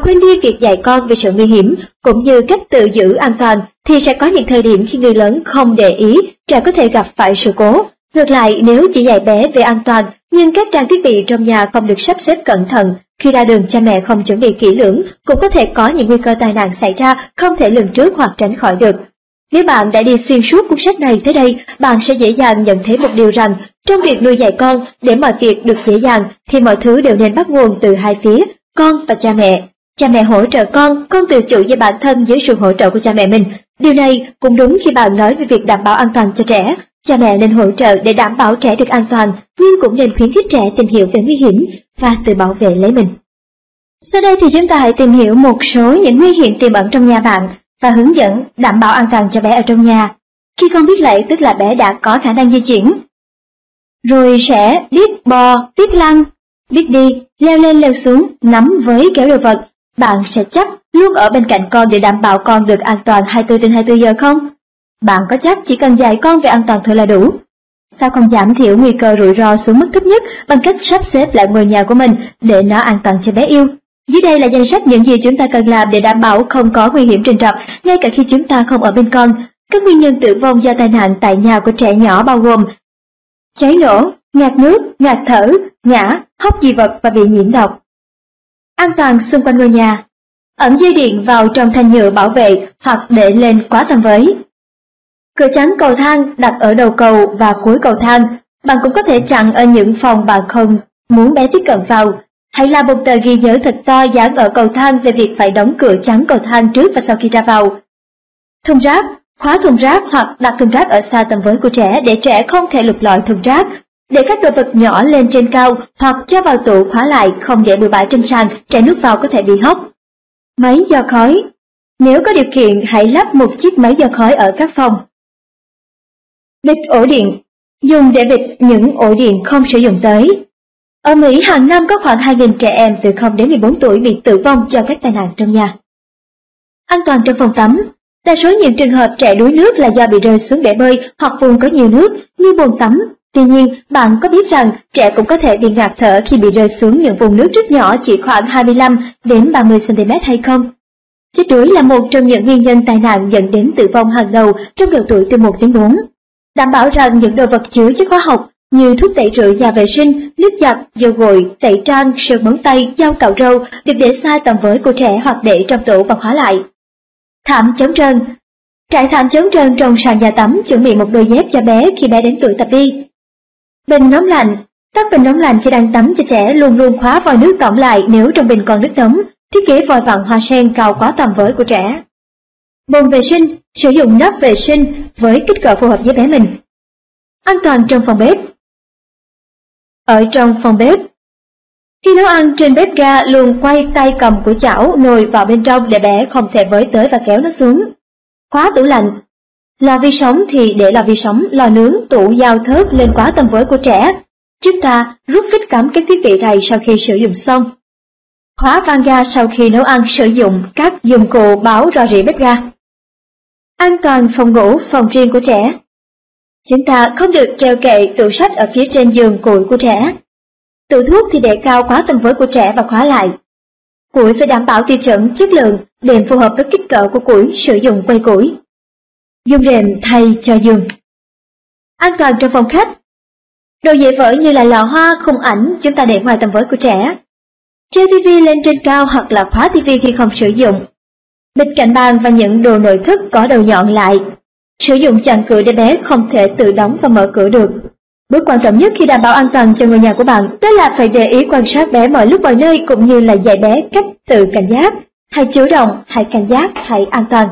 quên đi việc dạy con về sự nguy hiểm cũng như cách tự giữ an toàn, thì sẽ có những thời điểm khi người lớn không để ý, trẻ có thể gặp phải sự cố. Ngược lại, nếu chỉ dạy bé về an toàn nhưng các trang thiết bị trong nhà không được sắp xếp cẩn thận, khi ra đường cha mẹ không chuẩn bị kỹ lưỡng, cũng có thể có những nguy cơ tai nạn xảy ra không thể lường trước hoặc tránh khỏi được. Nếu bạn đã đi xuyên suốt cuốn sách này tới đây, bạn sẽ dễ dàng nhận thấy một điều rằng, trong việc nuôi dạy con, để mọi việc được dễ dàng, thì mọi thứ đều nên bắt nguồn từ hai phía, con và cha mẹ. Cha mẹ hỗ trợ con tự chủ về bản thân dưới sự hỗ trợ của cha mẹ mình. Điều này cũng đúng khi bạn nói về việc đảm bảo an toàn cho trẻ. Cha mẹ nên hỗ trợ để đảm bảo trẻ được an toàn, nhưng cũng nên khuyến khích trẻ tìm hiểu về nguy hiểm và tự bảo vệ lấy mình. Sau đây thì chúng ta hãy tìm hiểu một số những nguy hiểm tiềm ẩn trong nhà bạn và hướng dẫn đảm bảo an toàn cho bé ở trong nhà. Khi con biết lạy tức là bé đã có khả năng di chuyển, rồi sẽ biết bò, biết lăn, biết đi, leo lên leo xuống, nắm với kéo đồ vật. Bạn sẽ chắc luôn ở bên cạnh con để đảm bảo con được an toàn 24/24 giờ không? Bạn có chắc chỉ cần dạy con về an toàn thôi là đủ? Sao không giảm thiểu nguy cơ rủi ro xuống mức thấp nhất bằng cách sắp xếp lại ngôi nhà của mình để nó an toàn cho bé yêu? Dưới đây là danh sách những gì chúng ta cần làm để đảm bảo không có nguy hiểm rình rập ngay cả khi chúng ta không ở bên con. Các nguyên nhân tử vong do tai nạn tại nhà của trẻ nhỏ bao gồm cháy nổ, ngạt nước, ngạt thở, ngã, hóc dị vật và bị nhiễm độc. An toàn xung quanh ngôi nhà. Ẩn dây điện vào trong thanh nhựa bảo vệ hoặc để lên quá tầm với. Cửa chắn cầu thang đặt ở đầu cầu và cuối cầu thang. Bạn cũng có thể chặn ở những phòng bạn không muốn bé tiếp cận vào. Hãy làm một tờ ghi nhớ thật to dán ở cầu thang về việc phải đóng cửa chắn cầu thang trước và sau khi ra vào. Thùng rác, khóa thùng rác hoặc đặt thùng rác ở xa tầm với của trẻ để trẻ không thể lục lọi thùng rác. Để các đồ vật nhỏ lên trên cao hoặc cho vào tủ khóa lại, không để bừa bãi trên sàn, trẻ nuốt vào có thể bị hóc. Máy giò khói. Nếu có điều kiện, hãy lắp một chiếc máy giò khói ở các phòng. Bịt ổ điện. Dùng để bịt những ổ điện không sử dụng tới. Ở Mỹ, hàng năm có khoảng 2.000 trẻ em từ 0 đến 14 tuổi bị tử vong do các tai nạn trong nhà. An toàn trong phòng tắm. Đa số những trường hợp trẻ đuối nước là do bị rơi xuống bể bơi hoặc vùng có nhiều nước như bồn tắm. Tuy nhiên, bạn có biết rằng trẻ cũng có thể bị ngạt thở khi bị rơi xuống những vùng nước rất nhỏ chỉ khoảng 25 đến 30 cm hay không? Chết đuối là một trong những nguyên nhân tai nạn dẫn đến tử vong hàng đầu trong độ tuổi từ 1 đến 4. Đảm bảo rằng những đồ vật chứa chất hóa học như thuốc tẩy rửa nhà vệ sinh, nước giặt, dầu gội, tẩy trang, sơn móng tay, dao cạo râu được để xa tầm với của trẻ hoặc để trong tủ và khóa lại. Thảm chống trơn. Trải thảm chống trơn trong sàn nhà tắm, chuẩn bị một đôi dép cho bé khi bé đến tuổi tập đi. Bình nóng lạnh. Tắt bình nóng lạnh khi đang tắm cho trẻ, luôn luôn khóa vòi nước tổng lại nếu trong bình còn nước nóng. Thiết kế vòi vặn hoa sen cao quá tầm với của trẻ. Bồn vệ sinh. Sử dụng nắp vệ sinh với kích cỡ phù hợp với bé mình. An toàn trong phòng bếp. Ở trong phòng bếp, khi nấu ăn trên bếp ga, luôn quay tay cầm của chảo nồi vào bên trong để bé không thể với tới và kéo nó xuống. Khóa tủ lạnh. Lò vi sóng thì để lò vi sóng, lò nướng, tủ dao thớt lên quá tầm với của trẻ. Chúng ta rút phích cắm các thiết bị này sau khi sử dụng xong. Khóa van ga sau khi nấu ăn, sử dụng các dụng cụ báo rò rỉ bếp ga. An toàn phòng ngủ, phòng riêng của trẻ. Chúng ta không được treo kệ tủ sách ở phía trên giường củi của trẻ. Tủ thuốc thì để cao quá tầm với của trẻ và khóa lại. Củi phải đảm bảo tiêu chuẩn, chất lượng, đệm phù hợp với kích cỡ của củi, sử dụng quây củi. Dùng rèm thay cho giường. An toàn trong phòng khách. Đồ dễ vỡ như là lọ hoa, khung ảnh chúng ta để ngoài tầm với của trẻ. Treo TV lên trên cao hoặc là khóa TV khi không sử dụng. Bịt cạnh bàn và những đồ nội thất có đầu nhọn lại. Sử dụng chặn cửa để bé không thể tự đóng và mở cửa được. Bước quan trọng nhất khi đảm bảo an toàn cho ngôi nhà của bạn đó là phải để ý quan sát bé mọi lúc mọi nơi, cũng như là dạy bé cách tự cảnh giác. Hãy chủ động, hãy cảnh giác, hãy an toàn.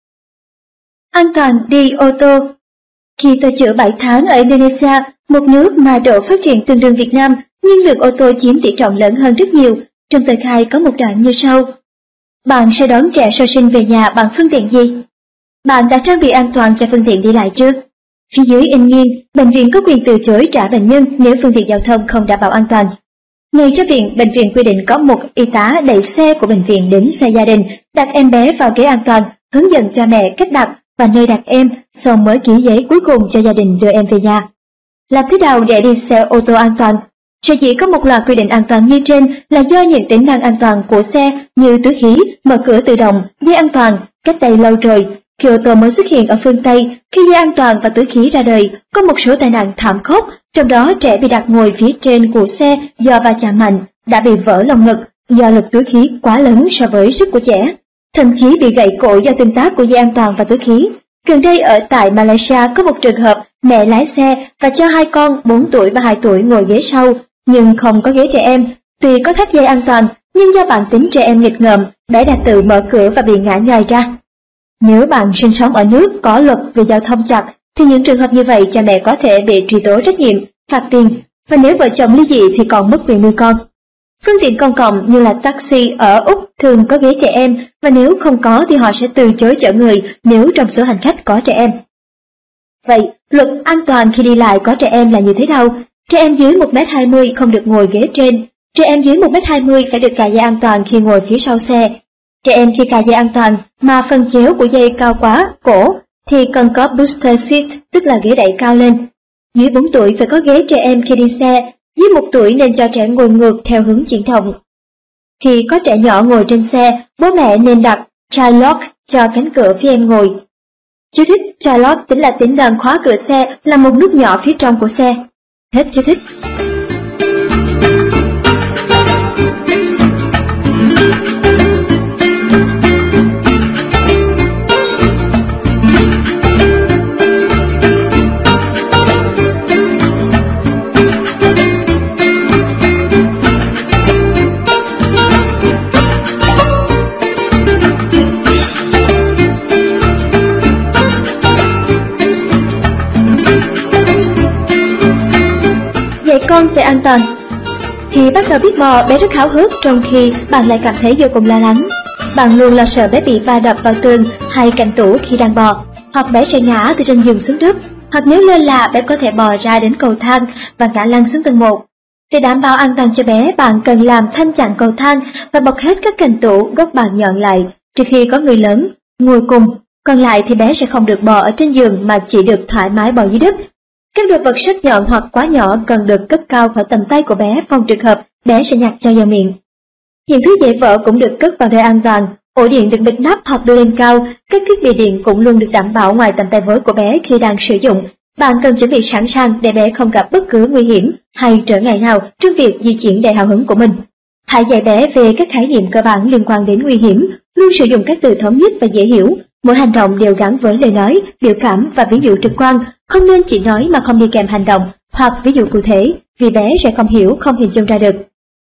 An toàn đi ô tô. Khi tôi chữa 7 tháng ở Indonesia, một nước mà độ phát triển tương đương Việt Nam, nhưng lượng ô tô chiếm tỷ trọng lớn hơn rất nhiều. Trong tờ khai có một đoạn như sau. Bạn sẽ đón trẻ sơ sinh về nhà bằng phương tiện gì? Bạn đã trang bị an toàn cho phương tiện đi lại chưa? Phía dưới in nghiêng, bệnh viện có quyền từ chối trả bệnh nhân nếu phương tiện giao thông không đảm bảo an toàn. Ngay trước viện, bệnh viện quy định có một y tá đẩy xe của bệnh viện đến xe gia đình, đặt em bé vào ghế an toàn, hướng dẫn cha mẹ cách đặt và nơi đặt em, xong mới ký giấy cuối cùng cho gia đình đưa em về nhà. Làm thế nào để đi xe ô tô an toàn? Sở dĩ có một loạt quy định an toàn như trên là do những tính năng an toàn của xe như túi khí, mở cửa tự động, dây an toàn cách đây lâu rồi. Khi ô tô mới xuất hiện ở phương Tây, khi dây an toàn và túi khí ra đời, có một số tai nạn thảm khốc, trong đó trẻ bị đặt ngồi phía trên của xe do va chạm mạnh, đã bị vỡ lồng ngực do lực túi khí quá lớn so với sức của trẻ, thậm chí bị gãy cổ do tương tác của dây an toàn và túi khí. Gần đây ở tại Malaysia có một trường hợp mẹ lái xe và cho hai con 4 tuổi và 2 tuổi ngồi ghế sau, nhưng không có ghế trẻ em. Tuy có thắt dây an toàn, nhưng do bản tính trẻ em nghịch ngợm, bé đã tự mở cửa và bị ngã nhòi ra. Nếu bạn sinh sống ở nước có luật về giao thông chặt, thì những trường hợp như vậy cha mẹ có thể bị truy tố trách nhiệm, phạt tiền, và nếu vợ chồng ly dị thì còn mất quyền nuôi con. Phương tiện công cộng như là taxi ở Úc thường có ghế trẻ em, và nếu không có thì họ sẽ từ chối chở người nếu trong số hành khách có trẻ em. Vậy, luật an toàn khi đi lại có trẻ em là như thế nào? Trẻ em dưới 1m20 không được ngồi ghế trên. Trẻ em dưới 1m20 phải được cài dây an toàn khi ngồi phía sau xe. Trẻ em khi cài dây an toàn mà phần chéo của dây cao quá cổ thì cần có booster seat, tức là ghế đẩy cao lên. Dưới 4 tuổi phải có ghế trẻ em khi đi xe. Dưới 1 tuổi nên cho trẻ ngồi ngược theo hướng chuyển động. Khi có trẻ nhỏ ngồi trên xe, bố mẹ nên đặt child lock cho cánh cửa phía em ngồi. Chú thích: child lock tính là tính năng khóa cửa xe, là một nút nhỏ phía trong của xe. Hết chú thích. Dạy con sẽ an toàn. Khi bắt đầu biết bò, bé rất háo hức, trong khi bạn lại cảm thấy vô cùng lo lắng. Bạn luôn lo sợ bé bị va đập vào tường hay cạnh tủ khi đang bò, hoặc bé sẽ ngã từ trên giường xuống đất, hoặc nếu lơ là bé có thể bò ra đến cầu thang và ngã lăn xuống tầng 1. Để đảm bảo an toàn cho bé, bạn cần làm thanh chặn cầu thang và bọc hết các cành tủ, góc bàn nhọn lại, trừ khi có người lớn ngồi cùng. Còn lại thì bé sẽ không được bò ở trên giường mà chỉ được thoải mái bò dưới đất. Các đồ vật sắc nhọn hoặc quá nhỏ cần được cất cao khỏi tầm tay của bé, phòng trường hợp bé sẽ nhặt cho vào miệng. Những thứ dễ vỡ cũng được cất vào nơi an toàn. Ổ điện được bịt nắp hoặc đưa lên cao. Các thiết bị điện cũng luôn được đảm bảo ngoài tầm tay với của bé khi đang sử dụng. Bạn cần chuẩn bị sẵn sàng để bé không gặp bất cứ nguy hiểm hay trở ngại nào trong việc di chuyển đầy hào hứng của mình. Hãy dạy bé về các khái niệm cơ bản liên quan đến nguy hiểm, luôn sử dụng các từ thống nhất và dễ hiểu. Mỗi hành động đều gắn với lời nói, biểu cảm và ví dụ trực quan, không nên chỉ nói mà không đi kèm hành động hoặc ví dụ cụ thể, vì bé sẽ không hiểu, không hình dung ra được.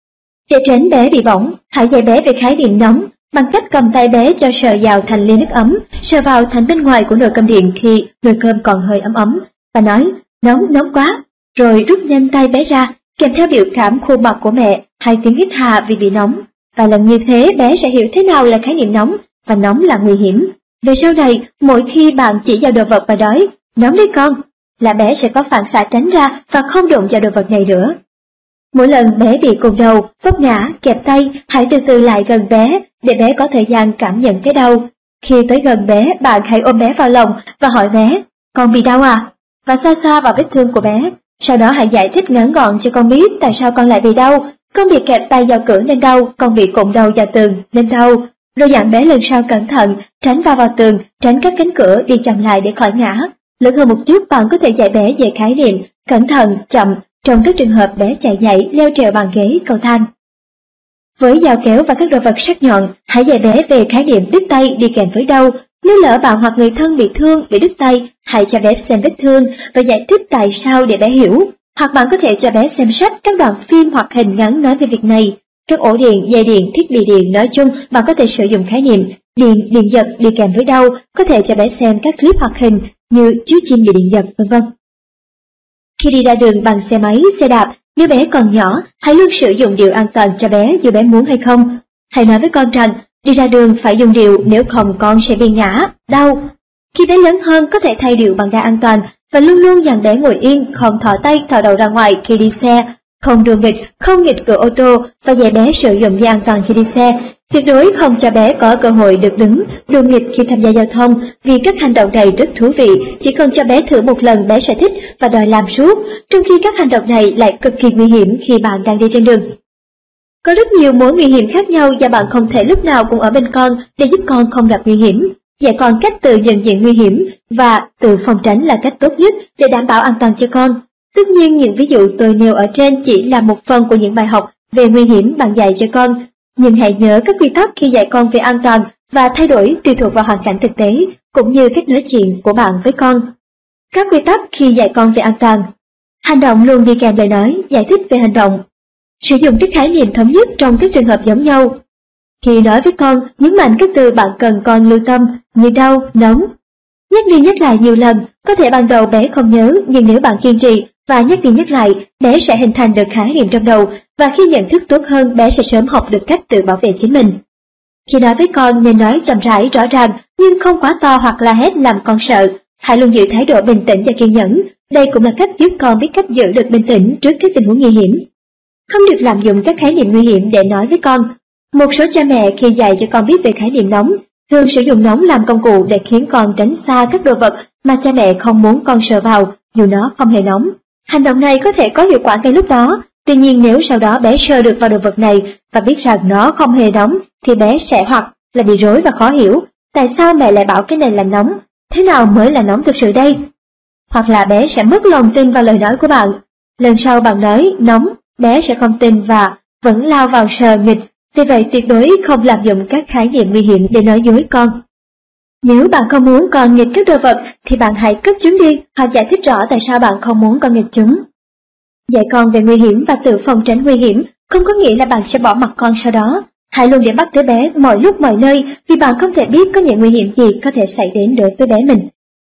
Để tránh bé bị bỏng, hãy dạy bé về khái niệm nóng bằng cách cầm tay bé cho sờ vào thành ly nước ấm, sờ vào thành bên ngoài của nồi cơm điện khi nồi cơm còn hơi ấm ấm, và nói nóng quá, rồi rút nhanh tay bé ra, kèm theo biểu cảm khuôn mặt của mẹ hay tiếng hít hà vì bị nóng. Và lần như thế bé sẽ hiểu thế nào là khái niệm nóng và nóng là nguy hiểm. Về sau này, mỗi khi bạn chỉ vào đồ vật và nói nóng đấy con, là bé sẽ có phản xạ tránh ra và không đụng vào đồ vật này nữa. Mỗi lần bé bị cồn đầu, vấp ngã, kẹp tay, hãy từ từ lại gần bé để bé có thời gian cảm nhận cái đau. Khi tới gần bé, bạn hãy ôm bé vào lòng và hỏi bé, con bị đau à? Và xoa xoa vào vết thương của bé. Sau đó hãy giải thích ngắn gọn cho con biết tại sao con lại bị đau. Con bị kẹp tay vào cửa nên đau, con bị cồn đầu vào tường nên đau. Rồi dặn bé lần sau cẩn thận, tránh vào tường, tránh các cánh cửa, đi chậm lại để khỏi ngã. Lớn hơn một chút, bạn có thể dạy bé về khái niệm cẩn thận, chậm trong các trường hợp bé chạy nhảy, leo trèo bàn ghế, cầu thang. Với dao kéo và các đồ vật sắc nhọn, hãy dạy bé về khái niệm đứt tay đi kèm với đau. Nếu lỡ bạn hoặc người thân bị thương, bị đứt tay, hãy cho bé xem vết thương và giải thích tại sao để bé hiểu. Hoặc bạn có thể cho bé xem sách, các đoạn phim hoặc hình ngắn nói về việc này. Các ổ điện, dây điện, thiết bị điện nói chung, bạn có thể sử dụng khái niệm điện giật đi kèm với đau, có thể cho bé xem các clip hoạt hình như chú chim bị điện giật, vân vân. Khi đi ra đường bằng xe máy, xe đạp, nếu bé còn nhỏ, hãy luôn sử dụng điều an toàn cho bé dù bé muốn hay không. Hãy nói với con rằng, đi ra đường phải dùng điều, nếu không con sẽ bị ngã, đau. Khi bé lớn hơn, có thể thay điều bằng đai an toàn và luôn luôn dặn bé ngồi yên, không thò tay, thò đầu ra ngoài khi đi xe, không đùa nghịch, không nghịch cửa ô tô và dạy bé sử dụng dây an toàn khi đi xe. Tuyệt đối không cho bé có cơ hội được đứng, đùa nghịch khi tham gia giao thông, vì các hành động này rất thú vị, chỉ cần cho bé thử một lần bé sẽ thích và đòi làm suốt, trong khi các hành động này lại cực kỳ nguy hiểm khi bạn đang đi trên đường. Có rất nhiều mối nguy hiểm khác nhau và bạn không thể lúc nào cũng ở bên con để giúp con không gặp nguy hiểm. Dạy con cách tự nhận diện nguy hiểm và tự phòng tránh là cách tốt nhất để đảm bảo an toàn cho con. Tất nhiên những ví dụ tôi nêu ở trên chỉ là một phần của những bài học về nguy hiểm bạn dạy cho con. Nhưng hãy nhớ các quy tắc khi dạy con về an toàn và thay đổi tùy thuộc vào hoàn cảnh thực tế, cũng như cách nói chuyện của bạn với con. Các quy tắc khi dạy con về an toàn. Hành động luôn đi kèm lời nói, giải thích về hành động. Sử dụng các khái niệm thống nhất trong các trường hợp giống nhau. Khi nói với con, nhấn mạnh các từ bạn cần con lưu tâm như đau, nóng. Nhắc đi nhắc lại nhiều lần, có thể ban đầu bé không nhớ, nhưng nếu bạn kiên trì và nhắc đi nhắc lại, bé sẽ hình thành được khái niệm trong đầu, và khi nhận thức tốt hơn, bé sẽ sớm học được cách tự bảo vệ chính mình. Khi nói với con nên nói chậm rãi, rõ ràng, nhưng không quá to hoặc la hét làm con sợ. Hãy luôn giữ thái độ bình tĩnh và kiên nhẫn. Đây cũng là cách giúp con biết cách giữ được bình tĩnh trước các tình huống nguy hiểm. Không được lạm dụng các khái niệm nguy hiểm để nói với con. Một số cha mẹ khi dạy cho con biết về khái niệm nóng, thường sử dụng nóng làm công cụ để khiến con tránh xa các đồ vật mà cha mẹ không muốn con sờ vào, dù nó không hề nóng. Hành động này có thể có hiệu quả ngay lúc đó, tuy nhiên nếu sau đó bé sờ được vào đồ vật này và biết rằng nó không hề nóng, thì bé sẽ hoặc là bị rối và khó hiểu. Tại sao mẹ lại bảo cái này là nóng? Thế nào mới là nóng thực sự đây? Hoặc là bé sẽ mất lòng tin vào lời nói của bạn. Lần sau bạn nói nóng, bé sẽ không tin và vẫn lao vào sờ nghịch. Vì vậy tuyệt đối không lạm dụng các khái niệm nguy hiểm để nói dối con. Nếu bạn không muốn con nghịch các đồ vật thì bạn hãy cất chúng đi hoặc giải thích rõ tại sao bạn không muốn con nghịch chúng. Dạy con về nguy hiểm và tự phòng tránh nguy hiểm không có nghĩa là bạn sẽ bỏ mặc con sau đó. Hãy luôn để mắt tới bé mọi lúc mọi nơi, vì bạn không thể biết có những nguy hiểm gì có thể xảy đến đối với bé mình.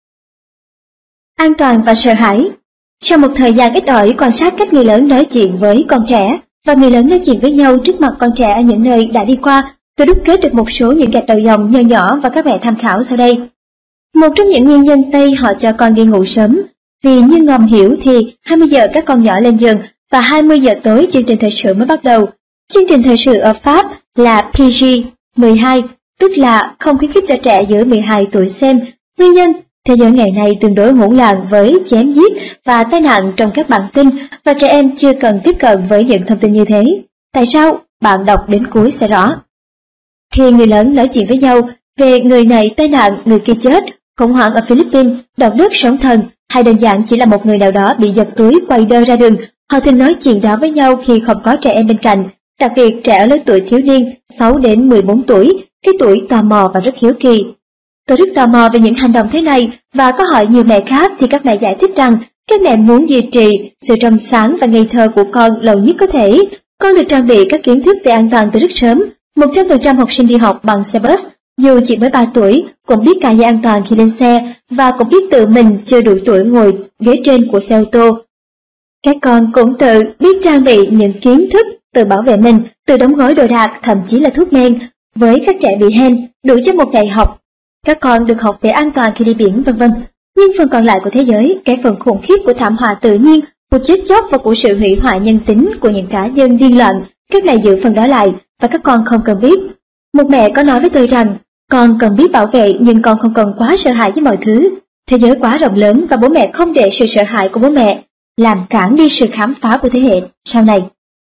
An toàn và sợ hãi. Sau một thời gian ít ỏi quan sát cách người lớn nói chuyện với con trẻ và người lớn nói chuyện với nhau trước mặt con trẻ ở những nơi đã đi qua, tôi đúc kết được một số những gạch đầu dòng nho nhỏ và các mẹ tham khảo sau đây. Một trong những nguyên nhân Tây họ cho con đi ngủ sớm, vì như ngầm hiểu thì 20 giờ các con nhỏ lên giường và 20 giờ tối chương trình thời sự mới bắt đầu. Chương trình thời sự ở Pháp là PG-12, tức là không khuyến khích cho trẻ dưới 12 tuổi xem. Nguyên nhân, thế giới ngày nay tương đối hỗn loạn với chém giết và tai nạn trong các bản tin, và trẻ em chưa cần tiếp cận với những thông tin như thế. Tại sao? Bạn đọc đến cuối sẽ rõ. Khi người lớn nói chuyện với nhau về người này tai nạn, người kia chết, khủng hoảng ở Philippines, động đất sóng thần, hay đơn giản chỉ là một người nào đó bị giật túi quay đơ ra đường, họ thường nói chuyện đó với nhau khi không có trẻ em bên cạnh, đặc biệt trẻ ở lứa tuổi thiếu niên 6 đến 14 tuổi, cái tuổi tò mò và rất hiếu kỳ. Tôi rất tò mò về những hành động thế này và có hỏi nhiều mẹ khác thì các mẹ giải thích rằng các mẹ muốn duy trì sự trong sáng và ngây thơ của con lâu nhất có thể. Con được trang bị các kiến thức về an toàn từ rất sớm. 100% học sinh đi học bằng xe bus, dù chỉ mới 3 tuổi, cũng biết cài dây an toàn khi lên xe và cũng biết tự mình chưa đủ tuổi ngồi ghế trên của xe ô tô. Các con cũng tự biết trang bị những kiến thức tự bảo vệ mình, tự đóng gói đồ đạc, thậm chí là thuốc men. Với các trẻ bị hen, đủ cho một ngày học. Các con được học về an toàn khi đi biển, vân vân. Nhưng phần còn lại của thế giới, cái phần khủng khiếp của thảm họa tự nhiên, của chết chóc và của sự hủy hoại nhân tính của những cá nhân điên loạn, các mẹ giữ phần đó lại và các con không cần biết. Một mẹ có nói với tôi rằng, con cần biết bảo vệ nhưng con không cần quá sợ hãi với mọi thứ. Thế giới quá rộng lớn và bố mẹ không để sự sợ hãi của bố mẹ làm cản đi sự khám phá của thế hệ sau này.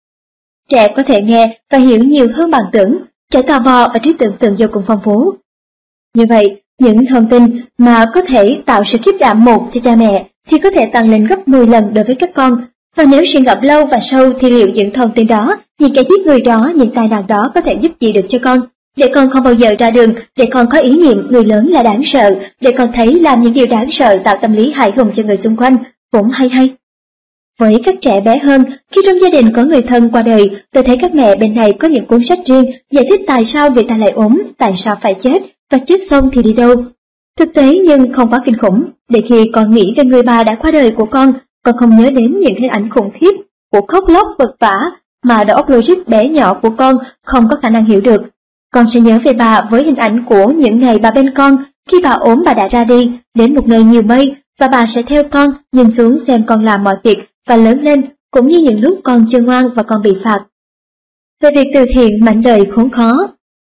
Trẻ có thể nghe và hiểu nhiều hơn bạn tưởng, trẻ tò mò và trí tưởng tượng vô cùng phong phú. Như vậy, những thông tin mà có thể tạo sự khiếp đảm một cho cha mẹ thì có thể tăng lên gấp 10 lần đối với các con. Và nếu suy ngẫm lâu và sâu thì liệu những thông tin đó, những kẻ giết người đó, những tai nạn đó có thể giúp gì được cho con? Để con không bao giờ ra đường, để con có ý niệm người lớn là đáng sợ, để con thấy làm những điều đáng sợ tạo tâm lý hại hùng cho người xung quanh, cũng hay. Với các trẻ bé hơn, khi trong gia đình có người thân qua đời, tôi thấy các mẹ bên này có những cuốn sách riêng giải thích tại sao người ta lại ốm, tại sao phải chết, và chết xong thì đi đâu. Thực tế nhưng không quá kinh khủng, để khi con nghĩ về người bà đã qua đời của con không nhớ đến những hình ảnh khủng khiếp của khóc lóc vật vã mà đầu óc logic bé nhỏ của con không có khả năng hiểu được. Con sẽ nhớ về bà với hình ảnh của những ngày bà bên con, khi bà ốm bà đã ra đi, đến một nơi nhiều mây, và bà sẽ theo con, nhìn xuống xem con làm mọi việc và lớn lên, cũng như những lúc con chưa ngoan và con bị phạt. Về việc từ thiện mảnh đời khốn khó.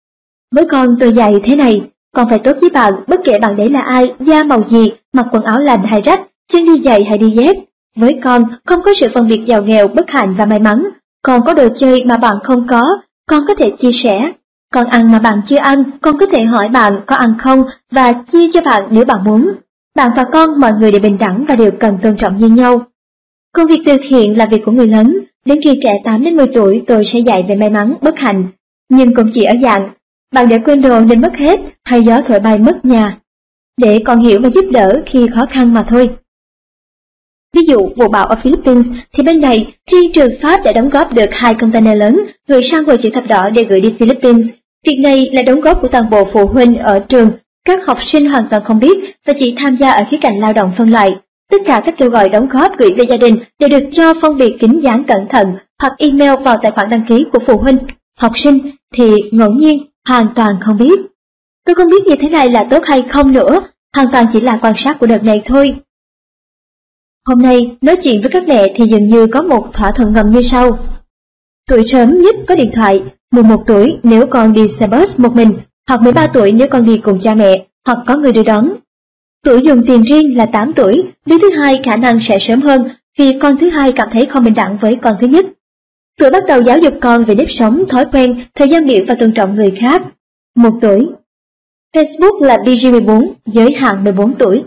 Với con tôi dạy thế này, con phải tốt với bạn bất kể bạn đấy là ai, da màu gì, mặc quần áo lành hay rách, chân đi giày hay đi dép. Với con, không có sự phân biệt giàu nghèo, bất hạnh và may mắn. Con có đồ chơi mà bạn không có, con có thể chia sẻ. Con ăn mà bạn chưa ăn, con có thể hỏi bạn có ăn không và chia cho bạn nếu bạn muốn. Bạn và con, mọi người đều bình đẳng và đều cần tôn trọng như nhau. Công việc từ thiện là việc của người lớn, đến khi trẻ 8 đến 10 tuổi tôi sẽ dạy về may mắn, bất hạnh. Nhưng cũng chỉ ở dạng, bạn để quên đồ nên mất hết, hay gió thổi bay mất nhà. Để con hiểu và giúp đỡ khi khó khăn mà thôi. Ví dụ vụ bão ở Philippines thì bên này, riêng trường Pháp đã đóng góp được 2 container lớn gửi sang Hội Chữ Thập Đỏ để gửi đi Philippines. Việc này là đóng góp của toàn bộ phụ huynh ở trường, các học sinh hoàn toàn không biết và chỉ tham gia ở khía cạnh lao động phân loại. Tất cả các kêu gọi đóng góp gửi về gia đình đều được cho phong bì kín dán cẩn thận hoặc email vào tài khoản đăng ký của phụ huynh. Học sinh thì ngẫu nhiên, hoàn toàn không biết. Tôi không biết như thế này là tốt hay không nữa, hoàn toàn chỉ là quan sát của đợt này thôi. Hôm nay, nói chuyện với các mẹ thì dường như có một thỏa thuận ngầm như sau. Tuổi sớm nhất có điện thoại, 11 tuổi nếu con đi xe bus một mình, hoặc 13 tuổi nếu con đi cùng cha mẹ, hoặc có người đưa đón. Tuổi dùng tiền riêng là 8 tuổi, đứa thứ hai khả năng sẽ sớm hơn vì con thứ hai cảm thấy không bình đẳng với con thứ nhất. Tuổi bắt đầu giáo dục con về nếp sống, thói quen, thời gian biểu và tôn trọng người khác. 1 tuổi. Facebook là PG-14, giới hạn 14 tuổi.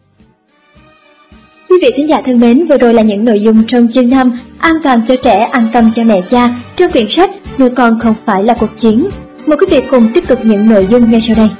Quý vị thính giả thân mến, vừa rồi là những nội dung trong chương 5 An toàn cho trẻ, an tâm cho mẹ cha trong quyển sách Nuôi con không phải là cuộc chiến. Mời quý vị cùng tiếp tục những nội dung ngay sau đây.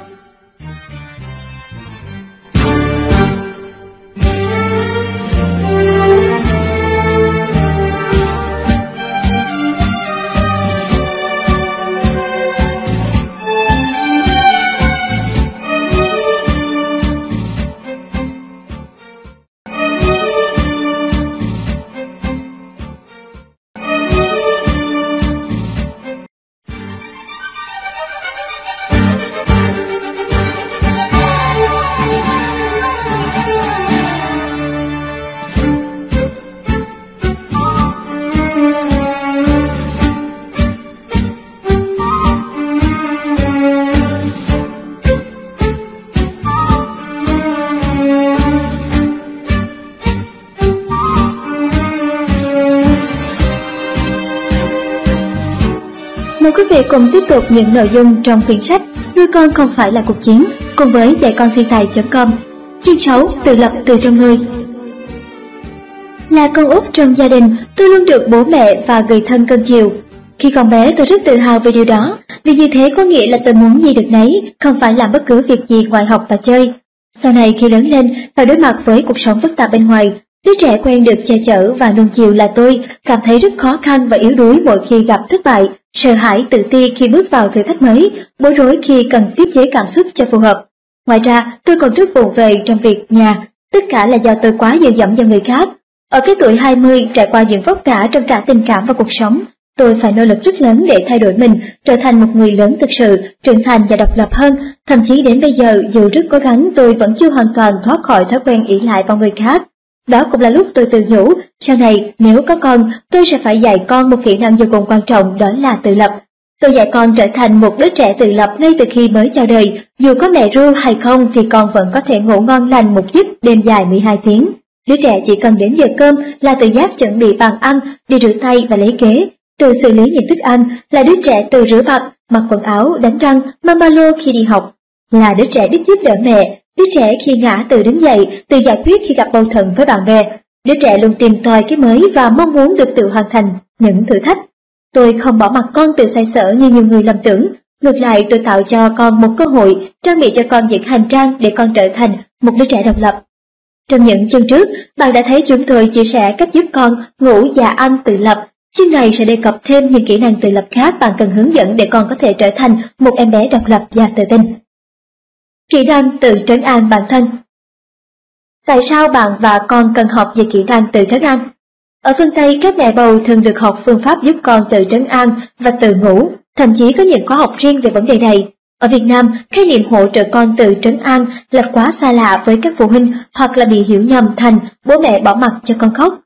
Mời quý vị cùng tiếp tục những nội dung trong quyển sách Nuôi con không phải là cuộc chiến cùng với dạy con thiên tài.com. Chương 6. Tự lập từ trong nuôi. Là con út trong gia đình, tôi luôn được bố mẹ và người thân cưng chiều. Khi còn bé tôi rất tự hào về điều đó, vì như thế có nghĩa là tôi muốn gì được nấy, không phải làm bất cứ việc gì ngoài học và chơi. Sau này khi lớn lên, phải đối mặt với cuộc sống phức tạp bên ngoài, đứa trẻ quen được che chở và nuông chiều là tôi cảm thấy rất khó khăn và yếu đuối mỗi khi gặp thất bại, sợ hãi, tự ti khi bước vào thử thách mới, bối rối khi cần tiết chế cảm xúc cho phù hợp. Ngoài ra, tôi còn rất vụng về trong việc nhà, tất cả là do tôi quá dựa dẫm vào người khác. Ở cái tuổi 20, trải qua những vấp ngã trong cả tình cảm và cuộc sống, tôi phải nỗ lực rất lớn để thay đổi mình, trở thành một người lớn thực sự, trưởng thành và độc lập hơn. Thậm chí đến bây giờ, dù rất cố gắng, tôi vẫn chưa hoàn toàn thoát khỏi thói quen ỷ lại vào người khác. Đó cũng là lúc tôi tự nhủ, sau này nếu có con, tôi sẽ phải dạy con một kỹ năng vô cùng quan trọng, đó là tự lập. Tôi dạy con trở thành một đứa trẻ tự lập ngay từ khi mới chào đời, dù có mẹ ru hay không thì con vẫn có thể ngủ ngon lành một giấc đêm dài 12 tiếng. Đứa trẻ chỉ cần đến giờ cơm là tự giác chuẩn bị bàn ăn, đi rửa tay và lấy ghế, tự xử lý những thức ăn, là đứa trẻ tự rửa mặt, mặc quần áo, đánh răng, mang ba lô khi đi học, là đứa trẻ biết giúp đỡ mẹ. Đứa trẻ khi ngã tự đứng dậy, tự giải quyết khi gặp mâu thuẫn với bạn bè. Đứa trẻ luôn tìm tòi cái mới và mong muốn được tự hoàn thành những thử thách. Tôi không bỏ mặc con tự xoay sở như nhiều người lầm tưởng. Ngược lại, tôi tạo cho con một cơ hội, trang bị cho con những hành trang để con trở thành một đứa trẻ độc lập. Trong những chương trước, bạn đã thấy chúng tôi chia sẻ cách giúp con ngủ và ăn tự lập. Chương này sẽ đề cập thêm những kỹ năng tự lập khác bạn cần hướng dẫn để con có thể trở thành một em bé độc lập và tự tin. Kỹ năng tự trấn an bản thân. Tại sao bạn và con cần học về kỹ năng tự trấn an? Ở phương Tây, các mẹ bầu thường được học phương pháp giúp con tự trấn an và tự ngủ, thậm chí có những khóa học riêng về vấn đề này. Ở Việt Nam, khái niệm hỗ trợ con tự trấn an là quá xa lạ với các phụ huynh hoặc là bị hiểu nhầm thành bố mẹ bỏ mặc cho con khóc.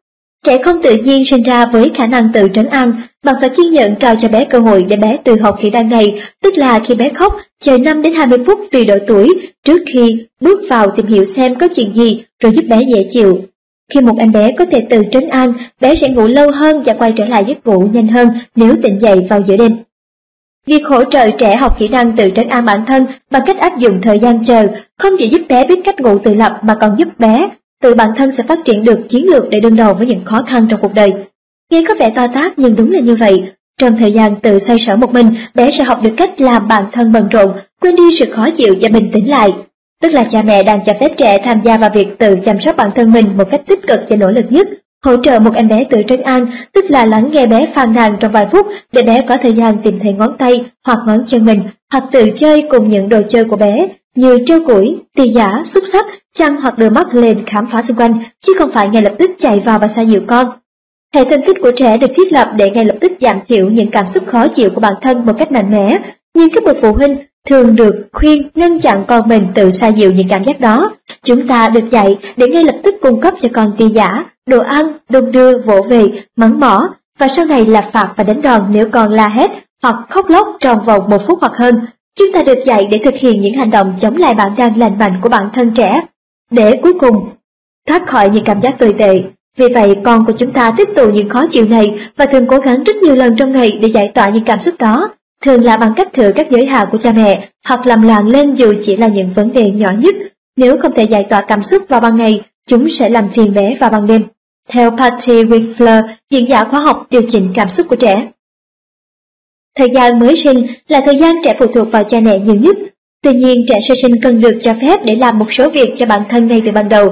Trẻ không tự nhiên sinh ra với khả năng tự trấn an, bạn phải kiên nhẫn trao cho bé cơ hội để bé tự học kỹ năng này, tức là khi bé khóc, chờ 5 đến 20 phút tùy độ tuổi trước khi bước vào tìm hiểu xem có chuyện gì rồi giúp bé dễ chịu. Khi một em bé có thể tự trấn an, bé sẽ ngủ lâu hơn và quay trở lại giấc ngủ nhanh hơn nếu tỉnh dậy vào giữa đêm. Việc hỗ trợ trẻ học kỹ năng tự trấn an bản thân bằng cách áp dụng thời gian chờ không chỉ giúp bé biết cách ngủ tự lập mà còn giúp bé tự bản thân sẽ phát triển được chiến lược để đương đầu với những khó khăn trong cuộc đời. Nghe có vẻ to tát nhưng đúng là như vậy. Trong thời gian tự xoay sở một mình, bé sẽ học được cách làm bản thân bận rộn, quên đi sự khó chịu và bình tĩnh lại. Tức là cha mẹ đang cho phép trẻ tham gia vào việc tự chăm sóc bản thân mình một cách tích cực và nỗ lực nhất. Hỗ trợ một em bé tự trấn an, tức là lắng nghe bé phàn nàn trong vài phút để bé có thời gian tìm thấy ngón tay hoặc ngón chân mình, hoặc tự chơi cùng những đồ chơi của bé như treo củi, tì giả, xúc xắc, chăn hoặc đưa mắt lên khám phá xung quanh, chứ không phải ngay lập tức chạy vào và xoa dịu con. Hệ thần kinh của trẻ được thiết lập để ngay lập tức giảm thiểu những cảm xúc khó chịu của bản thân một cách mạnh mẽ, nhưng các bậc phụ huynh thường được khuyên ngăn chặn con mình tự xoa dịu những cảm giác đó. Chúng ta được dạy để ngay lập tức cung cấp cho con tì giả, đồ ăn, đung đưa, vỗ về, mắng mỏ, và sau này là phạt và đánh đòn nếu con la hét hoặc khóc lóc trong vòng 1 phút hoặc hơn. Chúng ta được dạy để thực hiện những hành động chống lại bản năng lành mạnh của bản thân trẻ, để cuối cùng thoát khỏi những cảm giác tồi tệ. Vì vậy, con của chúng ta tích tụ những khó chịu này và thường cố gắng rất nhiều lần trong ngày để giải tỏa những cảm xúc đó, thường là bằng cách thử các giới hạn của cha mẹ hoặc làm loạn lên dù chỉ là những vấn đề nhỏ nhất. Nếu không thể giải tỏa cảm xúc vào ban ngày, chúng sẽ làm phiền bé vào ban đêm. Theo Patty Winkler, diễn giả khoa học điều chỉnh cảm xúc của trẻ. Thời gian mới sinh là thời gian trẻ phụ thuộc vào cha mẹ nhiều nhất. Tuy nhiên, trẻ sơ sinh cần được cho phép để làm một số việc cho bản thân ngay từ ban đầu.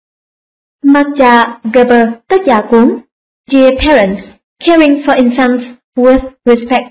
Magda Gerber, tác giả cuốn Dear Parents, Caring for Infants with Respect.